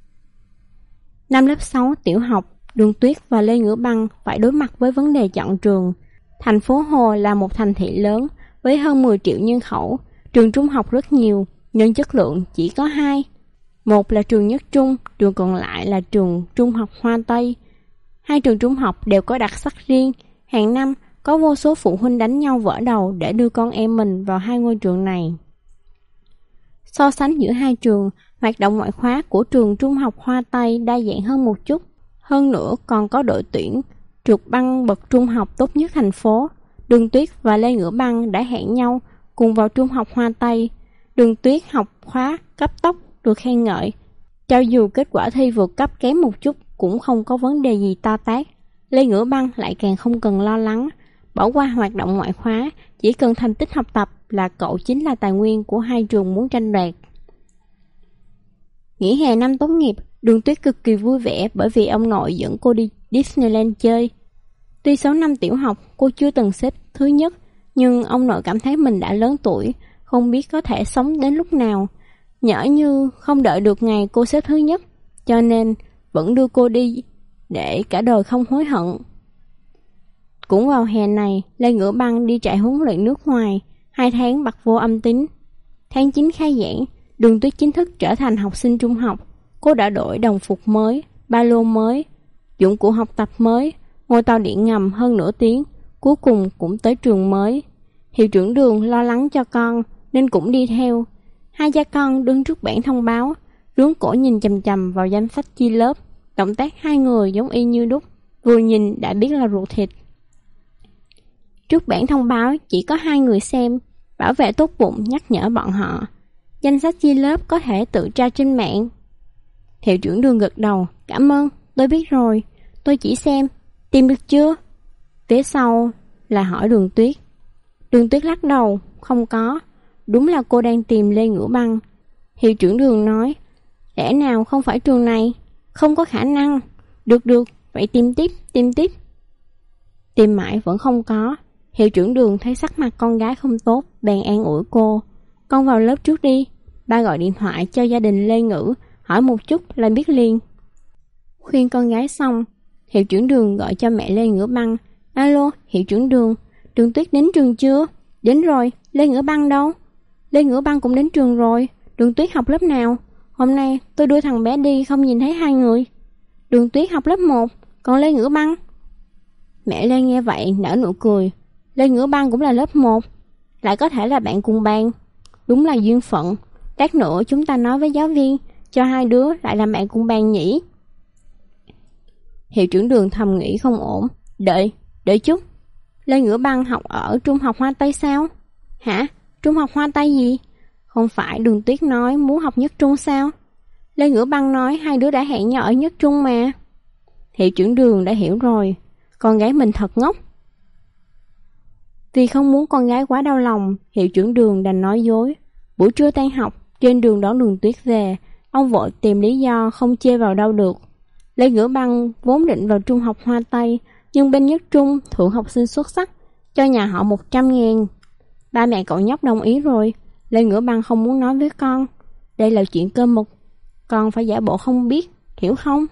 Năm lớp 6 tiểu học, Đường Tuyết và Lê Ngữ Băng phải đối mặt với vấn đề chọn trường. Thành phố Hồ là một thành thị lớn với hơn 10 triệu nhân khẩu, trường trung học rất nhiều, nhưng chất lượng chỉ có 2. Một là trường Nhất Trung, trường còn lại là trường Trung học Hoa Tây. Hai trường trung học đều có đặc sắc riêng, hàng năm có vô số phụ huynh đánh nhau vỡ đầu để đưa con em mình vào hai ngôi trường này. So sánh giữa hai trường, hoạt động ngoại khóa của trường Trung học Hoa Tây đa dạng hơn một chút. Hơn nữa còn có đội tuyển trượt băng bậc trung học tốt nhất thành phố. Đường Tuyết và Lê Ngữ Băng đã hẹn nhau cùng vào Trung học Hoa Tây. Đường Tuyết học khóa cấp tốc được khen ngợi. Cho dù kết quả thi vượt cấp kém một chút cũng không có vấn đề gì to tát. Lê Ngữ Băng lại càng không cần lo lắng. Bỏ qua hoạt động ngoại khóa, chỉ cần thành tích học tập là cậu chính là tài nguyên của hai trường muốn tranh đoạt. Nghỉ hè năm tốt nghiệp, Đường Tuyết cực kỳ vui vẻ bởi vì ông nội dẫn cô đi Disneyland chơi. Tuy 6 năm tiểu học cô chưa từng xếp thứ nhất, nhưng ông nội cảm thấy mình đã lớn tuổi, không biết có thể sống đến lúc nào. Nhỡ như không đợi được ngày cô xếp thứ nhất, cho nên vẫn đưa cô đi để cả đời không hối hận. Cũng vào hè này, Lê Ngữ Băng đi trại huấn luyện nước ngoài, 2 tháng bật vô âm tính. Tháng 9 khai giảng, Đường Tuyết chính thức trở thành học sinh trung học. Cô đã đổi đồng phục mới, ba lô mới, dụng cụ học tập mới, ngồi tàu điện ngầm hơn nửa tiếng, cuối cùng cũng tới trường mới. Hiệu trưởng Đường lo lắng cho con nên cũng đi theo. Hai cha con đứng trước bảng thông báo, rướn cổ nhìn chằm chằm vào danh sách chia lớp. Động tác hai người giống y như đúc, vừa nhìn đã biết là ruột thịt. Trước bảng thông báo chỉ có 2 người xem, bảo vệ tốt bụng nhắc nhở bọn họ. Danh sách chia lớp có thể tự tra trên mạng. Hiệu trưởng Đường gật đầu, cảm ơn, tôi biết rồi, tôi chỉ xem, tìm được chưa? Phía sau là hỏi Đường Tuyết. Đường Tuyết lắc đầu, không có, đúng là cô đang tìm Lê Ngữ Băng. Hiệu trưởng Đường nói, lẽ nào không phải trường này? Không có khả năng. Được, vậy tìm tiếp. Tìm mãi vẫn không có. Hiệu trưởng Đường thấy sắc mặt con gái không tốt, bèn an ủi cô. Con vào lớp trước đi, ba gọi điện thoại cho gia đình Lê Ngữ, hỏi một chút là biết liền. Khuyên con gái xong, hiệu trưởng Đường gọi cho mẹ Lê Ngữ Băng. Alo, hiệu trưởng Đường, Đường Tuyết đến trường chưa? Đến rồi, Lê Ngữ Băng đâu? Lê Ngữ Băng cũng đến trường rồi. Đường Tuyết học lớp nào? Hôm nay tôi đưa thằng bé đi không nhìn thấy hai người. Đường Tuyết học lớp 1, còn Lê Ngữ Băng? Mẹ Lê nghe vậy nở nụ cười. Lê Ngữ Băng cũng là lớp 1, lại có thể là bạn cùng ban. Đúng là duyên phận. Lát nữa chúng ta nói với giáo viên, cho hai đứa lại làm bạn cùng ban nhỉ. Hiệu trưởng Đường thầm nghĩ không ổn. Đợi chút. Lê Ngữ Băng học ở Trung học Hoa Tây sao? Hả? Trung học Hoa Tây gì? Không phải Đường Tuyết nói muốn học nhất trung sao? Lê Ngữ Băng nói hai đứa đã hẹn nhau ở nhất trung mà. Hiệu trưởng Đường đã hiểu rồi. Con gái mình thật ngốc. Vì không muốn con gái quá đau lòng, hiệu trưởng Đường đành nói dối. Buổi trưa tan học, trên đường đón Đường Tuyết về, ông vội tìm lý do không chê vào đâu được. Lê Ngữ Băng vốn định vào Trung học Hoa Tây, nhưng bên nhất trung thưởng học sinh xuất sắc, cho nhà họ 100.000. Ba mẹ cậu nhóc đồng ý rồi. Lê Ngữ Băng không muốn nói với con. Đây là chuyện cơ mật, con phải giả bộ không biết, hiểu không?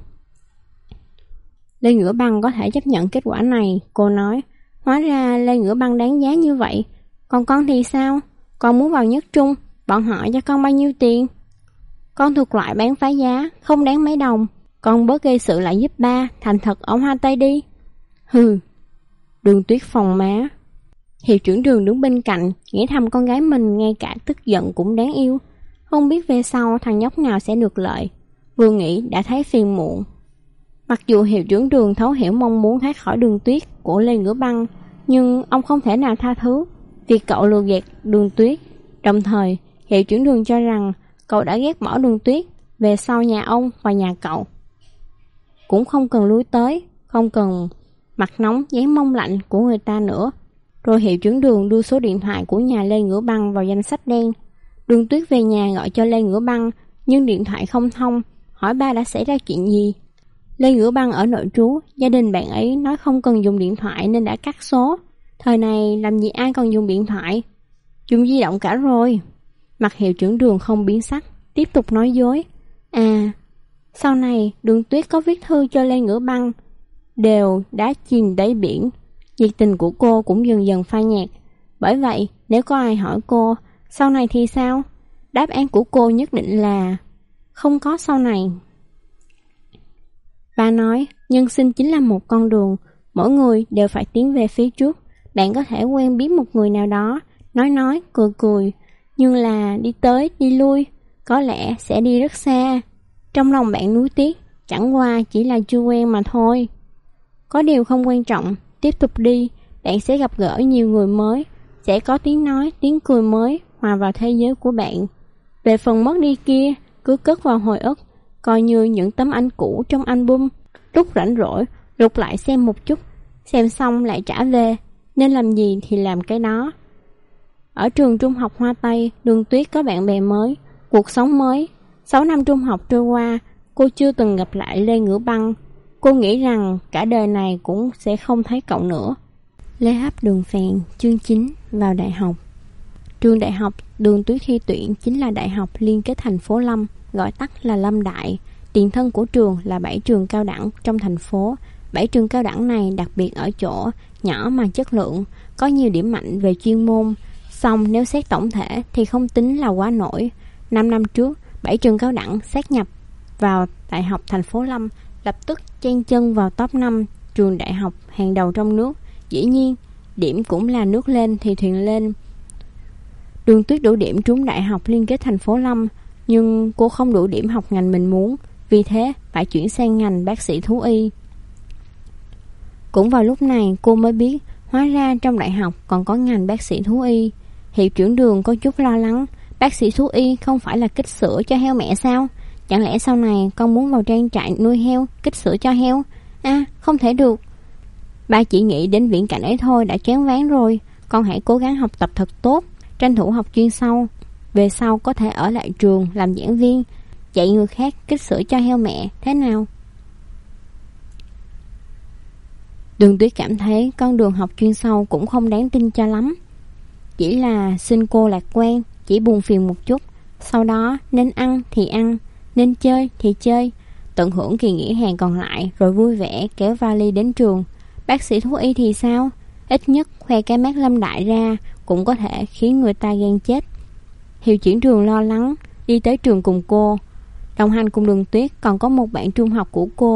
Lê Ngữ Băng có thể chấp nhận kết quả này. Cô nói, hóa ra Lê Ngữ Băng đáng giá như vậy. Còn con thì sao? Con muốn vào nhất trung, bọn họ cho con bao nhiêu tiền? Con thuộc loại bán phá giá, không đáng mấy đồng. Con bớt gây sự lại giúp ba, thành thật ở Hoa Tây đi. Hừ. Đường Tuyết phòng má. Hiệu trưởng Đường đứng bên cạnh, nghĩ thầm con gái mình ngay cả tức giận cũng đáng yêu. Không biết về sau thằng nhóc nào sẽ được lợi. Vừa nghĩ đã thấy phiền muộn. Mặc dù hiệu trưởng Đường thấu hiểu mong muốn thoát khỏi Đường Tuyết của Lê Ngữ Băng, nhưng ông không thể nào tha thứ việc cậu lừa gạt Đường Tuyết. Đồng thời, hiệu trưởng Đường cho rằng cậu đã ghét bỏ Đường Tuyết, về sau nhà ông và nhà cậu cũng không cần lui tới, không cần mặt nóng dán mông lạnh của người ta nữa. Rồi hiệu trưởng Đường đưa số điện thoại của nhà Lê Ngữ Băng vào danh sách đen. Đường Tuyết về nhà gọi cho Lê Ngữ Băng, nhưng điện thoại không thông, hỏi ba đã xảy ra chuyện gì. Lê Ngữ Băng ở nội trú, gia đình bạn ấy nói không cần dùng điện thoại nên đã cắt số. Thời này làm gì ai còn dùng điện thoại, dùng di động cả rồi. Mặt hiệu trưởng Đường không biến sắc, tiếp tục nói dối. À, sau này Đường Tuyết có viết thư cho Lê Ngữ Băng, đều đã chìm đáy biển. Nhiệt tình của cô cũng dần dần phai nhạt. Bởi vậy nếu có ai hỏi cô sau này thì sao, đáp án của cô nhất định là không có sau này. Ba nói nhân sinh chính là một con đường, mỗi người đều phải tiến về phía trước. Bạn có thể quen biết một người nào đó, nói cười, nhưng là đi tới đi lui, có lẽ sẽ đi rất xa. Trong lòng bạn nuối tiếc, chẳng qua chỉ là chưa quen mà thôi. Có điều không quan trọng, tiếp tục đi, bạn sẽ gặp gỡ nhiều người mới, sẽ có tiếng nói, tiếng cười mới hòa vào thế giới của bạn. Về phần mất đi kia, cứ cất vào hồi ức, coi như những tấm ảnh cũ trong album. Lúc rảnh rỗi, lục lại xem một chút, xem xong lại trả về, nên làm gì thì làm cái đó. Ở trường Trung học Hoa Tây, Đường Tuyết có bạn bè mới, cuộc sống mới. 6 năm trung học trôi qua, cô chưa từng gặp lại Lê Ngữ Băng. Cô nghĩ rằng cả đời này cũng sẽ không thấy cậu nữa. Lê Hấp Đường Phèn, chương 9, vào đại học. Trường đại học Đường Tuyết thi tuyển chính là Đại học Liên kết thành phố Lâm, gọi tắt là Lâm Đại. Tiền thân của trường là 7 trường cao đẳng trong thành phố. 7 trường cao đẳng này đặc biệt ở chỗ nhỏ mà chất lượng, có nhiều điểm mạnh về chuyên môn. Song nếu xét tổng thể thì không tính là quá nổi. 5 năm trước, 7 trường cao đẳng sát nhập vào Đại học thành phố Lâm, lập tức chen chân vào top 5 trường đại học hàng đầu trong nước. Dĩ nhiên, điểm cũng là nước lên thì thuyền lên. Đường Tuyết đủ điểm trúng Đại học Liên kết thành phố Lâm, nhưng cô không đủ điểm học ngành mình muốn, vì thế phải chuyển sang ngành bác sĩ thú y. Cũng vào lúc này cô mới biết, hóa ra trong đại học còn có ngành bác sĩ thú y. Hiệu trưởng Đường có chút lo lắng, bác sĩ thú y không phải là kích sữa cho heo mẹ sao? Chẳng lẽ sau này con muốn vào trang trại nuôi heo, kích sữa cho heo? À, không thể được. Ba chỉ nghĩ đến viễn cảnh ấy thôi đã choáng váng rồi. Con hãy cố gắng học tập thật tốt, tranh thủ học chuyên sâu, về sau có thể ở lại trường làm giảng viên, dạy người khác kích sữa cho heo mẹ, thế nào? Đường Tuyết cảm thấy con đường học chuyên sâu cũng không đáng tin cho lắm. Chỉ là xin cô lạc quan, chỉ buồn phiền một chút. Sau đó nên ăn thì ăn, nên chơi thì chơi, tận hưởng kỳ nghỉ hè còn lại, rồi vui vẻ kéo vali đến trường. Bác sĩ thú y thì sao? Ít nhất khoe cái mác Lâm Đại ra cũng có thể khiến người ta ghen chết. Hiệu trưởng Trường lo lắng đi tới trường cùng cô. Đồng hành cùng Đường Tuyết còn có một bạn trung học của cô,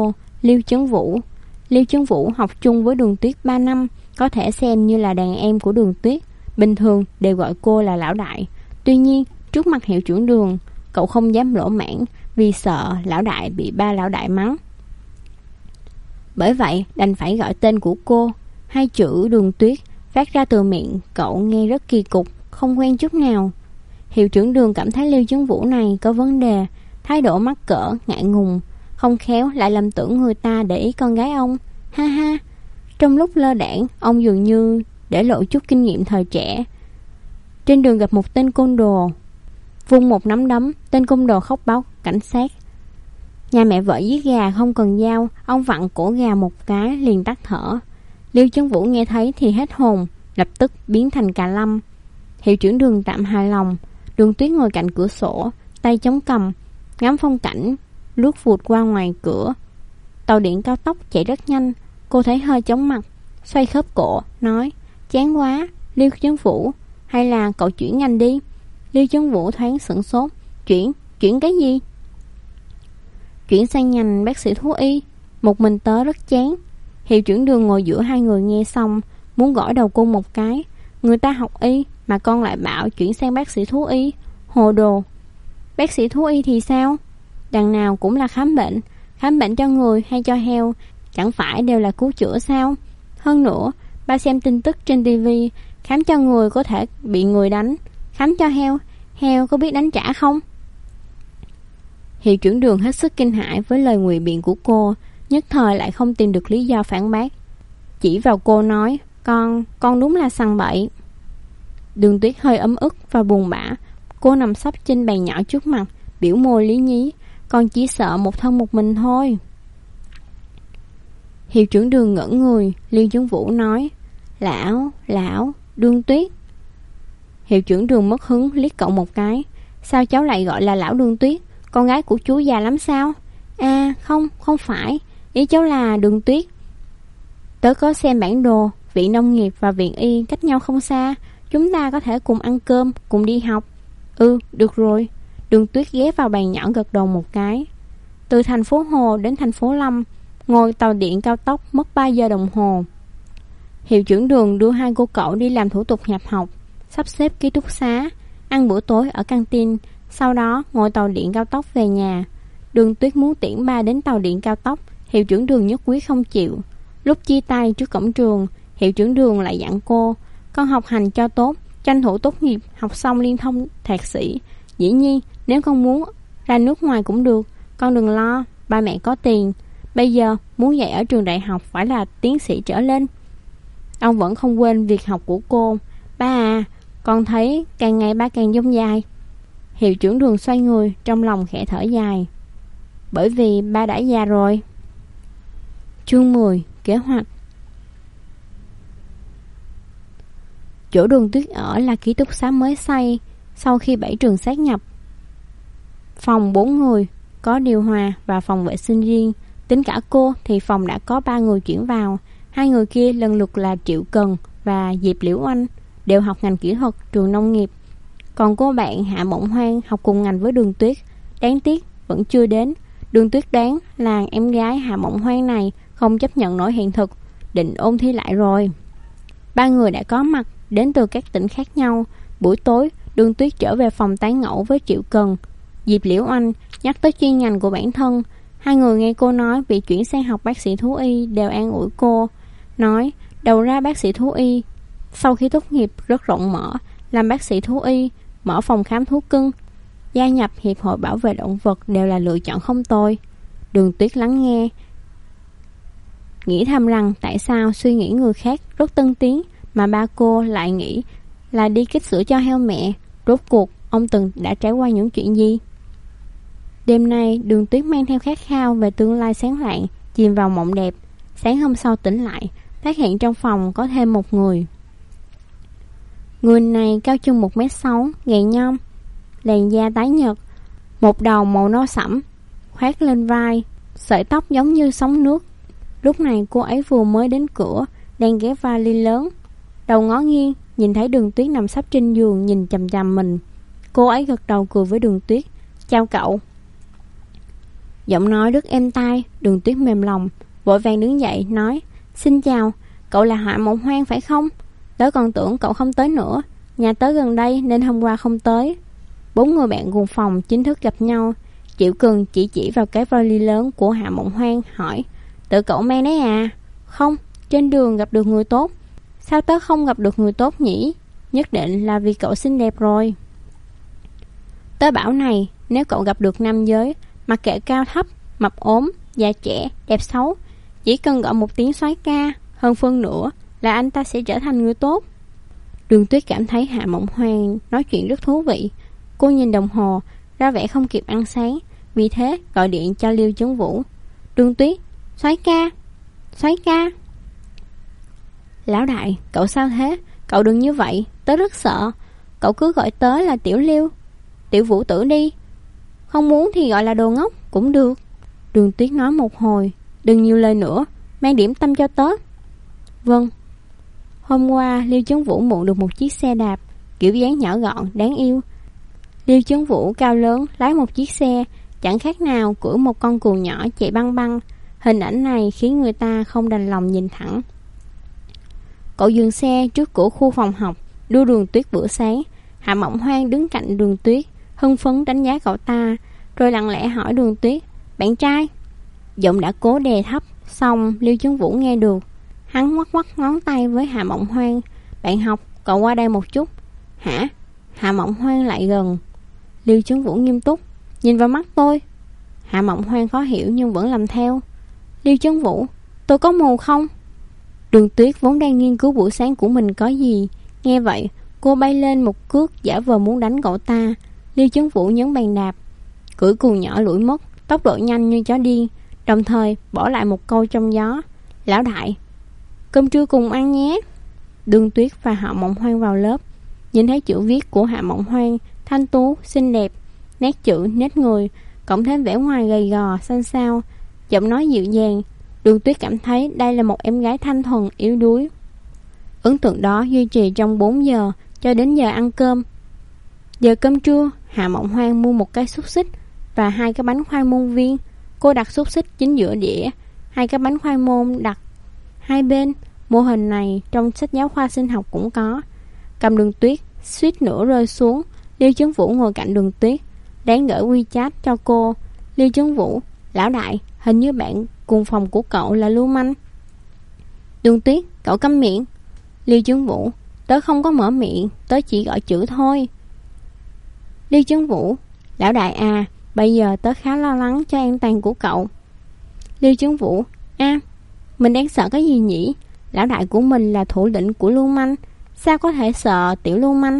Liêu Chấn Vũ. Liêu Chấn Vũ học chung với Đường Tuyết 3 năm, có thể xem như là đàn em của Đường Tuyết. Bình thường đều gọi cô là lão đại. Tuy nhiên, trước mặt hiệu trưởng Đường, cậu không dám lỗ mãng vì sợ lão đại bị ba lão đại mắng. Bởi vậy, đành phải gọi tên của cô. Hai chữ Đường Tuyết phát ra từ miệng cậu nghe rất kỳ cục, không quen chút nào. Hiệu trưởng Đường cảm thấy Liêu Chấn Vũ này có vấn đề, thái độ mắc cỡ, ngại ngùng, không khéo lại lầm tưởng người ta để ý con gái ông. Ha ha. Trong lúc lơ đãng, ông dường như để lộ chút kinh nghiệm thời trẻ. Trên đường gặp một tên côn đồ, vung một nắm đấm, tên côn đồ khóc báo cảnh sát. Nhà mẹ vợ giết gà không cần dao, ông vặn cổ gà một cái liền tắt thở. Liêu Chấn Vũ nghe thấy thì hết hồn, lập tức biến thành cà lâm. Hiệu trưởng Đường tạm hài lòng. Đường Tuyết ngồi cạnh cửa sổ, tay chống cằm, ngắm phong cảnh lướt vụt qua ngoài cửa. Tàu điện cao tốc chạy rất nhanh. Cô thấy hơi chóng mặt, xoay khớp cổ, nói: chán quá, Liêu Chấn Vũ, hay là cậu chuyển ngành đi. Liêu Chấn Vũ thoáng sửng sốt. Chuyển cái gì? Chuyển sang ngành bác sĩ thú y. Một mình tớ rất chán. Hiệu trưởng Đường ngồi giữa hai người nghe xong, muốn gõ đầu cô một cái. Người ta học y mà con lại bảo chuyển sang bác sĩ thú y. Hồ đồ. Bác sĩ thú y thì sao? Đằng nào cũng là khám bệnh cho người hay cho heo, chẳng phải đều là cứu chữa sao? Hơn nữa, ba xem tin tức trên tivi, khám cho người có thể bị người đánh, khám cho heo có biết đánh trả không? Hiệu trưởng Đường hết sức kinh hãi với lời ngụy biện của cô, nhất thời lại không tìm được lý do phản bác, chỉ vào cô nói: con đúng là sằng bậy. Đường Tuyết hơi ấm ức và buồn bã. Cô nằm sấp trên bàn nhỏ trước mặt, biểu môi lý nhí: con chỉ sợ một thân một mình thôi. Hiệu trưởng Đường ngẩn người. Liêu Chấn Vũ nói: Lão, Đường Tuyết. Hiệu trưởng Đường mất hứng liếc cậu một cái: sao cháu lại gọi là lão Đường Tuyết? Con gái của chú già lắm sao? À không phải, ý cháu là Đường Tuyết. Tớ có xem bản đồ, viện nông nghiệp và viện y cách nhau không xa, chúng ta có thể cùng ăn cơm, cùng đi học. Ừ, được rồi. Đường Tuyết ghé vào bàn nhỏ gật đầu một cái. Từ thành phố Hồ đến thành phố Lâm, ngồi tàu điện cao tốc mất 3 giờ đồng hồ. Hiệu trưởng Đường đưa hai cô cậu đi làm thủ tục nhập học, sắp xếp ký túc xá, ăn bữa tối ở căng tin, sau đó ngồi tàu điện cao tốc về nhà. Đường Tuyết muốn tiễn ba đến tàu điện cao tốc, hiệu trưởng Đường nhất quyết không chịu. Lúc chia tay trước cổng trường, hiệu trưởng Đường lại dặn cô: con học hành cho tốt, tranh thủ tốt nghiệp, học xong liên thông thạc sĩ. Dĩ nhiên, nếu con muốn ra nước ngoài cũng được, con đừng lo, ba mẹ có tiền. Bây giờ muốn dạy ở trường đại học phải là tiến sĩ trở lên. Ông vẫn không quên việc học của cô. Ba à, con thấy càng ngày ba càng dông dài. Hiệu trưởng Đường xoay người, trong lòng khẽ thở dài. Bởi vì ba đã già rồi. Chương 10. Kế hoạch. Chỗ Đường Tuyết ở là ký túc xá mới xây sau khi 7 trường sát nhập. Phòng 4 người, có điều hòa và phòng vệ sinh riêng. Tính cả cô thì phòng đã có 3 người chuyển vào. 2 người kia lần lượt là Triệu Cần và Diệp Liễu Oanh, đều học ngành kỹ thuật trường nông nghiệp. Còn cô bạn Hạ Mộng Hoang học cùng ngành với Đường Tuyết, đáng tiếc vẫn chưa đến. Đường Tuyết đoán là em gái Hạ Mộng Hoang này không chấp nhận nổi hiện thực, định ôn thi lại rồi. 3 người đã có mặt, đến từ các tỉnh khác nhau. Buổi tối, Đường Tuyết trở về phòng tán ngẫu với Triệu Cần. Diệp Liễu Oanh nhắc tới chuyên ngành của bản thân. 2 người nghe cô nói bị chuyển sang học bác sĩ thú y đều an ủi cô, nói đầu ra bác sĩ thú y sau khi tốt nghiệp rất rộng mở, làm bác sĩ thú y, mở phòng khám thú cưng, gia nhập hiệp hội bảo vệ động vật đều là lựa chọn không tồi. Đường Tuyết lắng nghe, nghĩ thầm rằng tại sao suy nghĩ người khác rất tân tiến mà ba cô lại nghĩ là đi kích sữa cho heo mẹ. Rốt cuộc ông từng đã trải qua những chuyện gì? Đêm nay Đường Tuyết mang theo khát khao về tương lai sáng lạng, chìm vào mộng đẹp. Sáng hôm sau tỉnh lại, phát hiện trong phòng có thêm một người. Người này cao chừng 1m6, gầy nhom, làn da tái nhợt, một đầu màu nâu sẫm khoác lên vai, sợi tóc giống như sóng nước. Lúc này cô ấy vừa mới đến cửa, đang ghé vali lớn, đầu ngó nghiêng, nhìn thấy Đường Tuyết nằm sấp trên giường nhìn chằm chằm mình. Cô ấy gật đầu cười với Đường Tuyết. Chào cậu. Giọng nói rất êm tai. Đường Tuyết mềm lòng, vội vàng đứng dậy nói: Xin chào, cậu là Hạ Mộng Hoang phải không? Tớ còn tưởng cậu không tới nữa. Nhà tớ gần đây nên hôm qua không tới. 4 người bạn cùng phòng chính thức gặp nhau. Triệu Cường chỉ vào cái vali lớn của Hạ Mộng Hoang hỏi: Tự cậu mang đấy à? Không, trên đường gặp được người tốt. Sao tớ không gặp được người tốt nhỉ? Nhất định là vì cậu xinh đẹp rồi. Tớ bảo này, nếu cậu gặp được nam giới, mặc kệ cao thấp, mập ốm, già trẻ, đẹp xấu, chỉ cần gọi một tiếng soái ca, hơn phân nữa là anh ta sẽ trở thành người tốt. Đường Tuyết cảm thấy Hạ Mộng Hoang nói chuyện rất thú vị. Cô nhìn đồng hồ, ra vẻ không kịp ăn sáng, vì thế gọi điện cho Liêu Chấn Vũ. Đường Tuyết, soái ca, soái ca. Lão đại, cậu sao thế? Cậu đừng như vậy, tớ rất sợ. Cậu cứ gọi tớ là Tiểu Liêu, Tiểu Vũ Tử đi. Không muốn thì gọi là đồ ngốc cũng được. Đường Tuyết nói một hồi. Đừng nhiều lời nữa, mang điểm tâm cho tớ. Vâng. Hôm qua Liêu Chấn Vũ mượn được một chiếc xe đạp, kiểu dáng nhỏ gọn, đáng yêu. Liêu Chấn Vũ cao lớn lái một chiếc xe, chẳng khác nào cưỡi một con cừu nhỏ chạy băng băng. Hình ảnh này khiến người ta không đành lòng nhìn thẳng. Cậu dừng xe trước cửa khu phòng học, đưa Đường Tuyết bữa sáng. Hạ Mộng Hoang đứng cạnh Đường Tuyết, hưng phấn đánh giá cậu ta, rồi lặng lẽ hỏi Đường Tuyết: Bạn trai? Giọng đã cố đè thấp, xong Liêu Chấn Vũ nghe được. Hắn ngoắc ngoắc ngón tay với Hạ Mộng Hoang: Bạn học, cậu qua đây một chút. Hả? Hạ Mộng Hoang lại gần. Liêu Chấn Vũ nghiêm túc: Nhìn vào mắt tôi. Hạ Mộng Hoang khó hiểu nhưng vẫn làm theo. Liêu Chấn Vũ, tôi có mù không? Đường Tuyết vốn đang nghiên cứu buổi sáng của mình có gì, nghe vậy cô bay lên một cước giả vờ muốn đánh cậu ta. Liêu Chấn Vũ nhấn bàn đạp, cưỡi cừu nhỏ lủi mất, tốc độ nhanh như chó điên, đồng thời bỏ lại một câu trong gió: Lão đại, cơm trưa cùng ăn nhé. Đường Tuyết và Hạ Mộng Hoang vào lớp, nhìn thấy chữ viết của Hạ Mộng Hoang thanh tú, xinh đẹp, nét chữ, nét người, cộng thêm vẻ ngoài gầy gò, xanh xao, giọng nói dịu dàng. Đường Tuyết cảm thấy đây là một em gái thanh thuần, yếu đuối. Ấn tượng đó duy trì trong 4 giờ cho đến giờ ăn cơm. Giờ cơm trưa, Hạ Mộng Hoang mua một cái xúc xích và 2 cái bánh khoai môn viên. Cô đặt xúc xích chính giữa đĩa, 2 cái bánh khoai môn đặt hai bên. Mô hình này trong sách giáo khoa sinh học cũng có. Cầm Đường Tuyết suýt nữa rơi xuống. Liêu Chấn Vũ ngồi cạnh Đường Tuyết, đáng gửi WeChat cho cô. Liêu Chấn Vũ, lão đại, hình như bạn cùng phòng của cậu là lưu manh. Đường Tuyết, cậu câm miệng. Liêu Chấn Vũ, tớ không có mở miệng, tớ chỉ gọi chữ thôi. Liêu Chấn Vũ, lão đại à, bây giờ tớ khá lo lắng cho an toàn của cậu. Liêu Chấn Vũ, mình đang sợ cái gì nhỉ? Lão đại của mình là thủ lĩnh của lưu manh, sao có thể sợ tiểu lưu manh?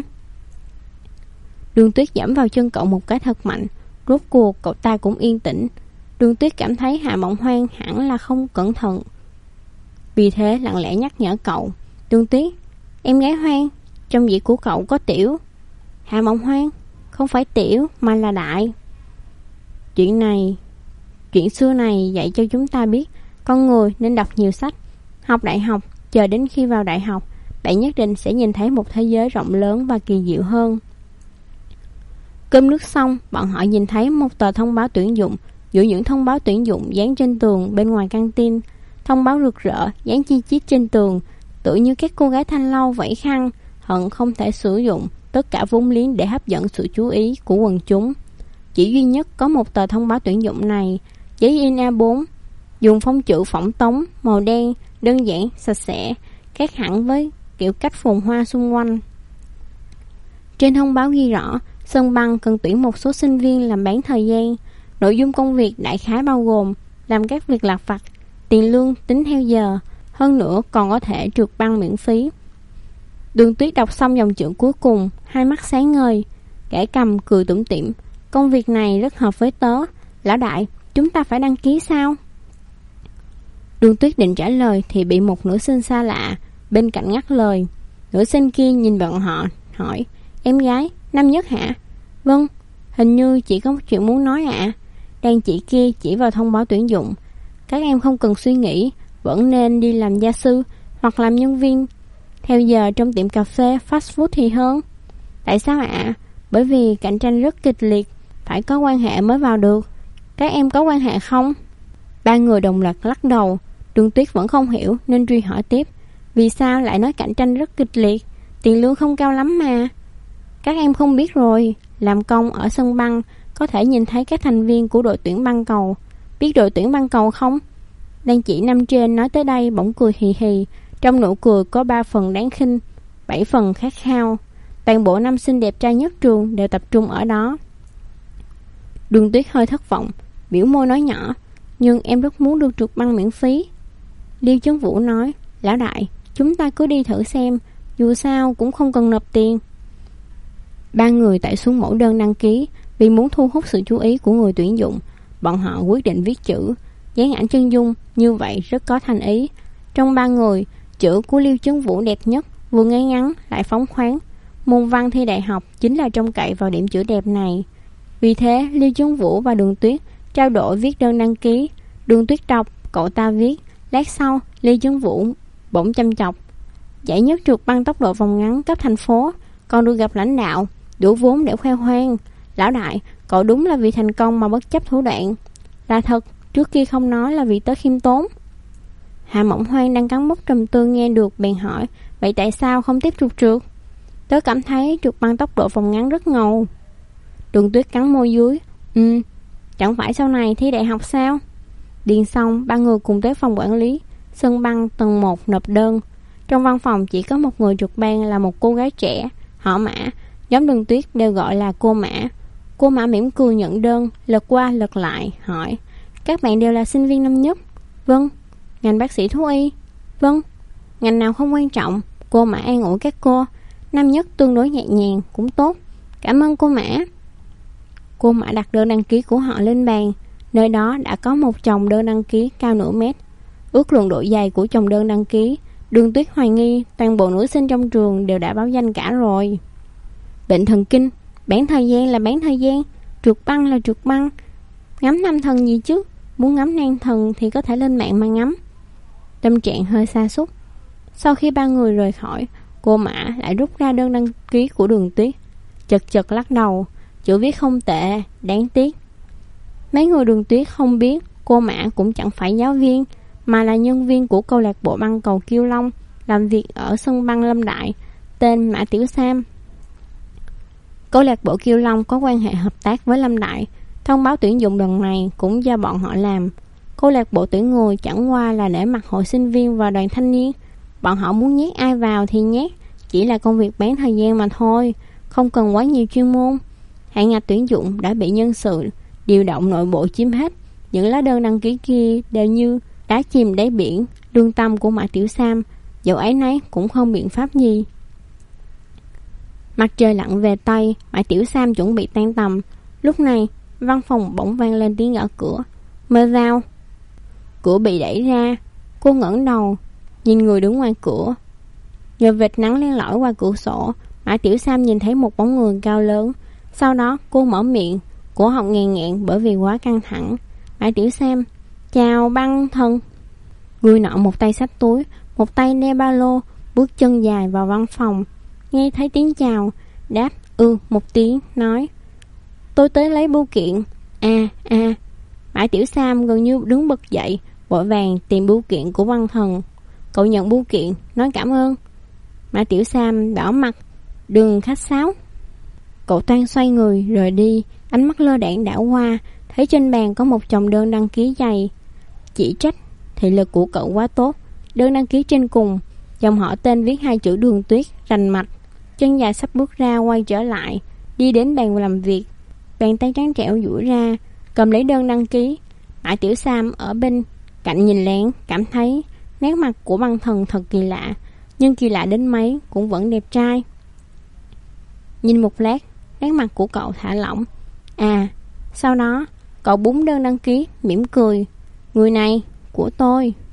Đường Tuyết giẫm vào chân cậu một cái thật mạnh. Rốt cuộc cậu ta cũng yên tĩnh. Đường Tuyết cảm thấy Hạ Mộng Hoang hẳn là không cẩn thận, vì thế lặng lẽ nhắc nhở cậu: Đường Tuyết, em gái Hoang, trong vị của cậu có tiểu. Hạ Mộng Hoang, không phải tiểu mà là đại. Chuyện xưa này dạy cho chúng ta biết con người nên đọc nhiều sách, học đại học, chờ đến khi vào đại học, bạn nhất định sẽ nhìn thấy một thế giới rộng lớn và kỳ diệu hơn. Cơm nước xong, bọn họ nhìn thấy một tờ thông báo tuyển dụng giữa những thông báo tuyển dụng dán trên tường bên ngoài căng tin. Thông báo rực rỡ dán chi chít trên tường, tựa như các cô gái thanh lâu vẫy khăn, hận không thể sử dụng tất cả vốn liếng để hấp dẫn sự chú ý của quần chúng. Chỉ duy nhất có một tờ thông báo tuyển dụng này, giấy in A4, dùng phông chữ phỏng tống màu đen, đơn giản, sạch sẽ, khác hẳn với kiểu cách phồn hoa xung quanh. Trên thông báo ghi rõ sân băng cần tuyển một số sinh viên làm bán thời gian. Nội dung công việc đại khái bao gồm làm các việc lặt vặt, tiền lương tính theo giờ, hơn nữa còn có thể trượt băng miễn phí. Đường Tuyết đọc xong dòng chữ cuối cùng, hai mắt sáng ngời, gãi cầm cười tủm tỉm. Công việc này rất hợp với tớ. Lão đại, chúng ta phải đăng ký sao? Đường Tuyết định trả lời thì bị một nữ sinh xa lạ bên cạnh ngắt lời. Nữ sinh kia nhìn bọn họ hỏi: Em gái, năm nhất hả? Vâng, hình như chị có một chuyện muốn nói ạ. Đàn chị kia chỉ vào thông báo tuyển dụng: Các em không cần suy nghĩ, vẫn nên đi làm gia sư hoặc làm nhân viên theo giờ trong tiệm cà phê fast food thì hơn. Tại sao ạ? Bởi vì cạnh tranh rất kịch liệt, phải có quan hệ mới vào được. Các em có quan hệ không? Ba người đồng loạt lắc đầu. Đường Tuyết vẫn không hiểu nên truy hỏi tiếp. Vì sao lại nói cạnh tranh rất kịch liệt? Tiền lương không cao lắm mà. Các em không biết rồi, làm công ở sân băng có thể nhìn thấy các thành viên của đội tuyển băng cầu. Biết đội tuyển băng cầu không? Đang chỉ năm trên nói tới đây bỗng cười hì hì. Trong nụ cười có 3 phần đáng khinh, 7 phần khát khao. Toàn bộ nam sinh đẹp trai nhất trường đều tập trung ở đó. Đường Tuyết hơi thất vọng, biểu môi nói nhỏ, nhưng em rất muốn được trượt băng miễn phí. Liêu Chấn Vũ nói, lão đại, chúng ta cứ đi thử xem, dù sao cũng không cần nộp tiền. Ba người tải xuống mẫu đơn đăng ký. Vì muốn thu hút sự chú ý của người tuyển dụng, bọn họ quyết định viết chữ, dán ảnh chân dung, như vậy rất có thành ý. Trong ba người, chữ của Liêu Chấn Vũ đẹp nhất, vừa ngay ngắn lại phóng khoáng. Môn văn thi đại học chính là trông cậy vào điểm chữ đẹp này. Vì thế, Liêu Chấn Vũ và Đường Tuyết trao đổi viết đơn đăng ký. Đường Tuyết đọc, cậu ta viết. Lát sau, Liêu Chấn Vũ bỗng chăm chọc, giải nhất trượt băng tốc độ vòng ngắn cấp thành phố, còn được gặp lãnh đạo, đủ vốn để khoe khoang. Lão đại, cậu đúng là vì thành công mà bất chấp thủ đoạn. Là thật, trước kia không nói là vì tớ khiêm tốn. Hạ Mộng Hoang đang cắn mốc trầm tư nghe được bèn hỏi, vậy tại sao không tiếp tục trượt? Tớ cảm thấy trượt băng tốc độ vòng ngắn rất ngầu. Đường Tuyết cắn môi dưới. Chẳng phải sau này thi đại học sao? Điền xong, ba người cùng tới phòng quản lý sân băng tầng 1 nộp đơn. Trong văn phòng chỉ có một người trượt băng là một cô gái trẻ, họ Mã. Nhóm Đường Tuyết đều gọi là cô Mã. Cô Mã mỉm cười nhận đơn, lật qua lật lại, hỏi, các bạn đều là sinh viên năm nhất? Vâng. Ngành bác sĩ thú y? Vâng. Ngành nào không quan trọng. Cô Mã an ủi các cô. Năm nhất tương đối nhẹ nhàng, cũng tốt. Cảm ơn cô Mã. Cô Mã đặt đơn đăng ký của họ lên bàn. Nơi đó đã có một chồng đơn đăng ký cao nửa mét. Ước lượng độ dày của chồng đơn đăng ký, Đường Tuyết hoài nghi toàn bộ nữ sinh trong trường đều đã báo danh cả rồi. Bệnh thần kinh, bán thời gian là bán thời gian, trượt băng là trượt băng. Ngắm nam thần gì chứ? Muốn ngắm nam thần thì có thể lên mạng mà ngắm. Tâm trạng hơi sa sút. Sau khi ba người rời khỏi, cô Mã lại rút ra đơn đăng ký của Đường Tuyết, chật chật lắc đầu. Chữ viết không tệ, đáng tiếc. Mấy người Đường Tuyết không biết cô Mã cũng chẳng phải giáo viên, mà là nhân viên của câu lạc bộ băng cầu Kiêu Long, làm việc ở sân băng Lâm Đại, tên Mã Tiểu Sam. Câu lạc bộ Kiêu Long có quan hệ hợp tác với Lâm Đại, thông báo tuyển dụng lần này cũng do bọn họ làm. Câu lạc bộ tuyển người chẳng qua là để mặt hội sinh viên và đoàn thanh niên. Bọn họ muốn nhét ai vào thì nhét, chỉ là công việc bán thời gian mà thôi, không cần quá nhiều chuyên môn. Hạn ngạch tuyển dụng đã bị nhân sự điều động nội bộ chiếm hết. Những lá đơn đăng ký kia đều như đá chìm đáy biển. Lương tâm của Mã Tiểu Sam dẫu ấy nấy cũng không biện pháp gì. Mặt trời lặn về Tây, Mã Tiểu Sam chuẩn bị tan tầm. Lúc này văn phòng bỗng vang lên tiếng gõ cửa. Mời vào. Cửa bị đẩy ra. Cô ngẩng đầu nhìn người đứng ngoài cửa. Nhờ vệt nắng len lỏi qua cửa sổ, Mã Tiểu Sam nhìn thấy một bóng người cao lớn. Sau đó cô mở miệng, cổ họng ngàn ngẹn bởi vì quá căng thẳng. Mã Tiểu Sam, chào băng thần. Người nọ một tay xách túi, một tay đeo ba lô, bước chân dài vào văn phòng. Nghe thấy tiếng chào, đáp một tiếng, nói, tôi tới lấy bưu kiện. Mã Tiểu Sam gần như đứng bật dậy, vội vàng tìm bưu kiện của văn thần. Cậu nhận bưu kiện, nói cảm ơn. Mã Tiểu Sam đỏ mặt, đừng khách sáo. Cậu toan xoay người rời đi. Ánh mắt lơ đãng đảo qua, thấy trên bàn có một chồng đơn đăng ký dày. Chỉ trách thị lực của cậu quá tốt. Đơn đăng ký trên cùng, dòng họ tên viết 2 chữ Đường Tuyết rành mạch. Chân dài sắp bước ra, quay trở lại, đi đến bàn làm việc. Bàn tay trắng trẻo duỗi ra, cầm lấy đơn đăng ký. Mã Tiểu Sam ở bên cạnh nhìn lén, cảm thấy nét mặt của băng thần thật kỳ lạ, nhưng kỳ lạ đến mấy cũng vẫn đẹp trai. Nhìn một lát, nét mặt của cậu thả lỏng. Sau đó cậu búng đơn đăng ký, mỉm cười. Người này của tôi.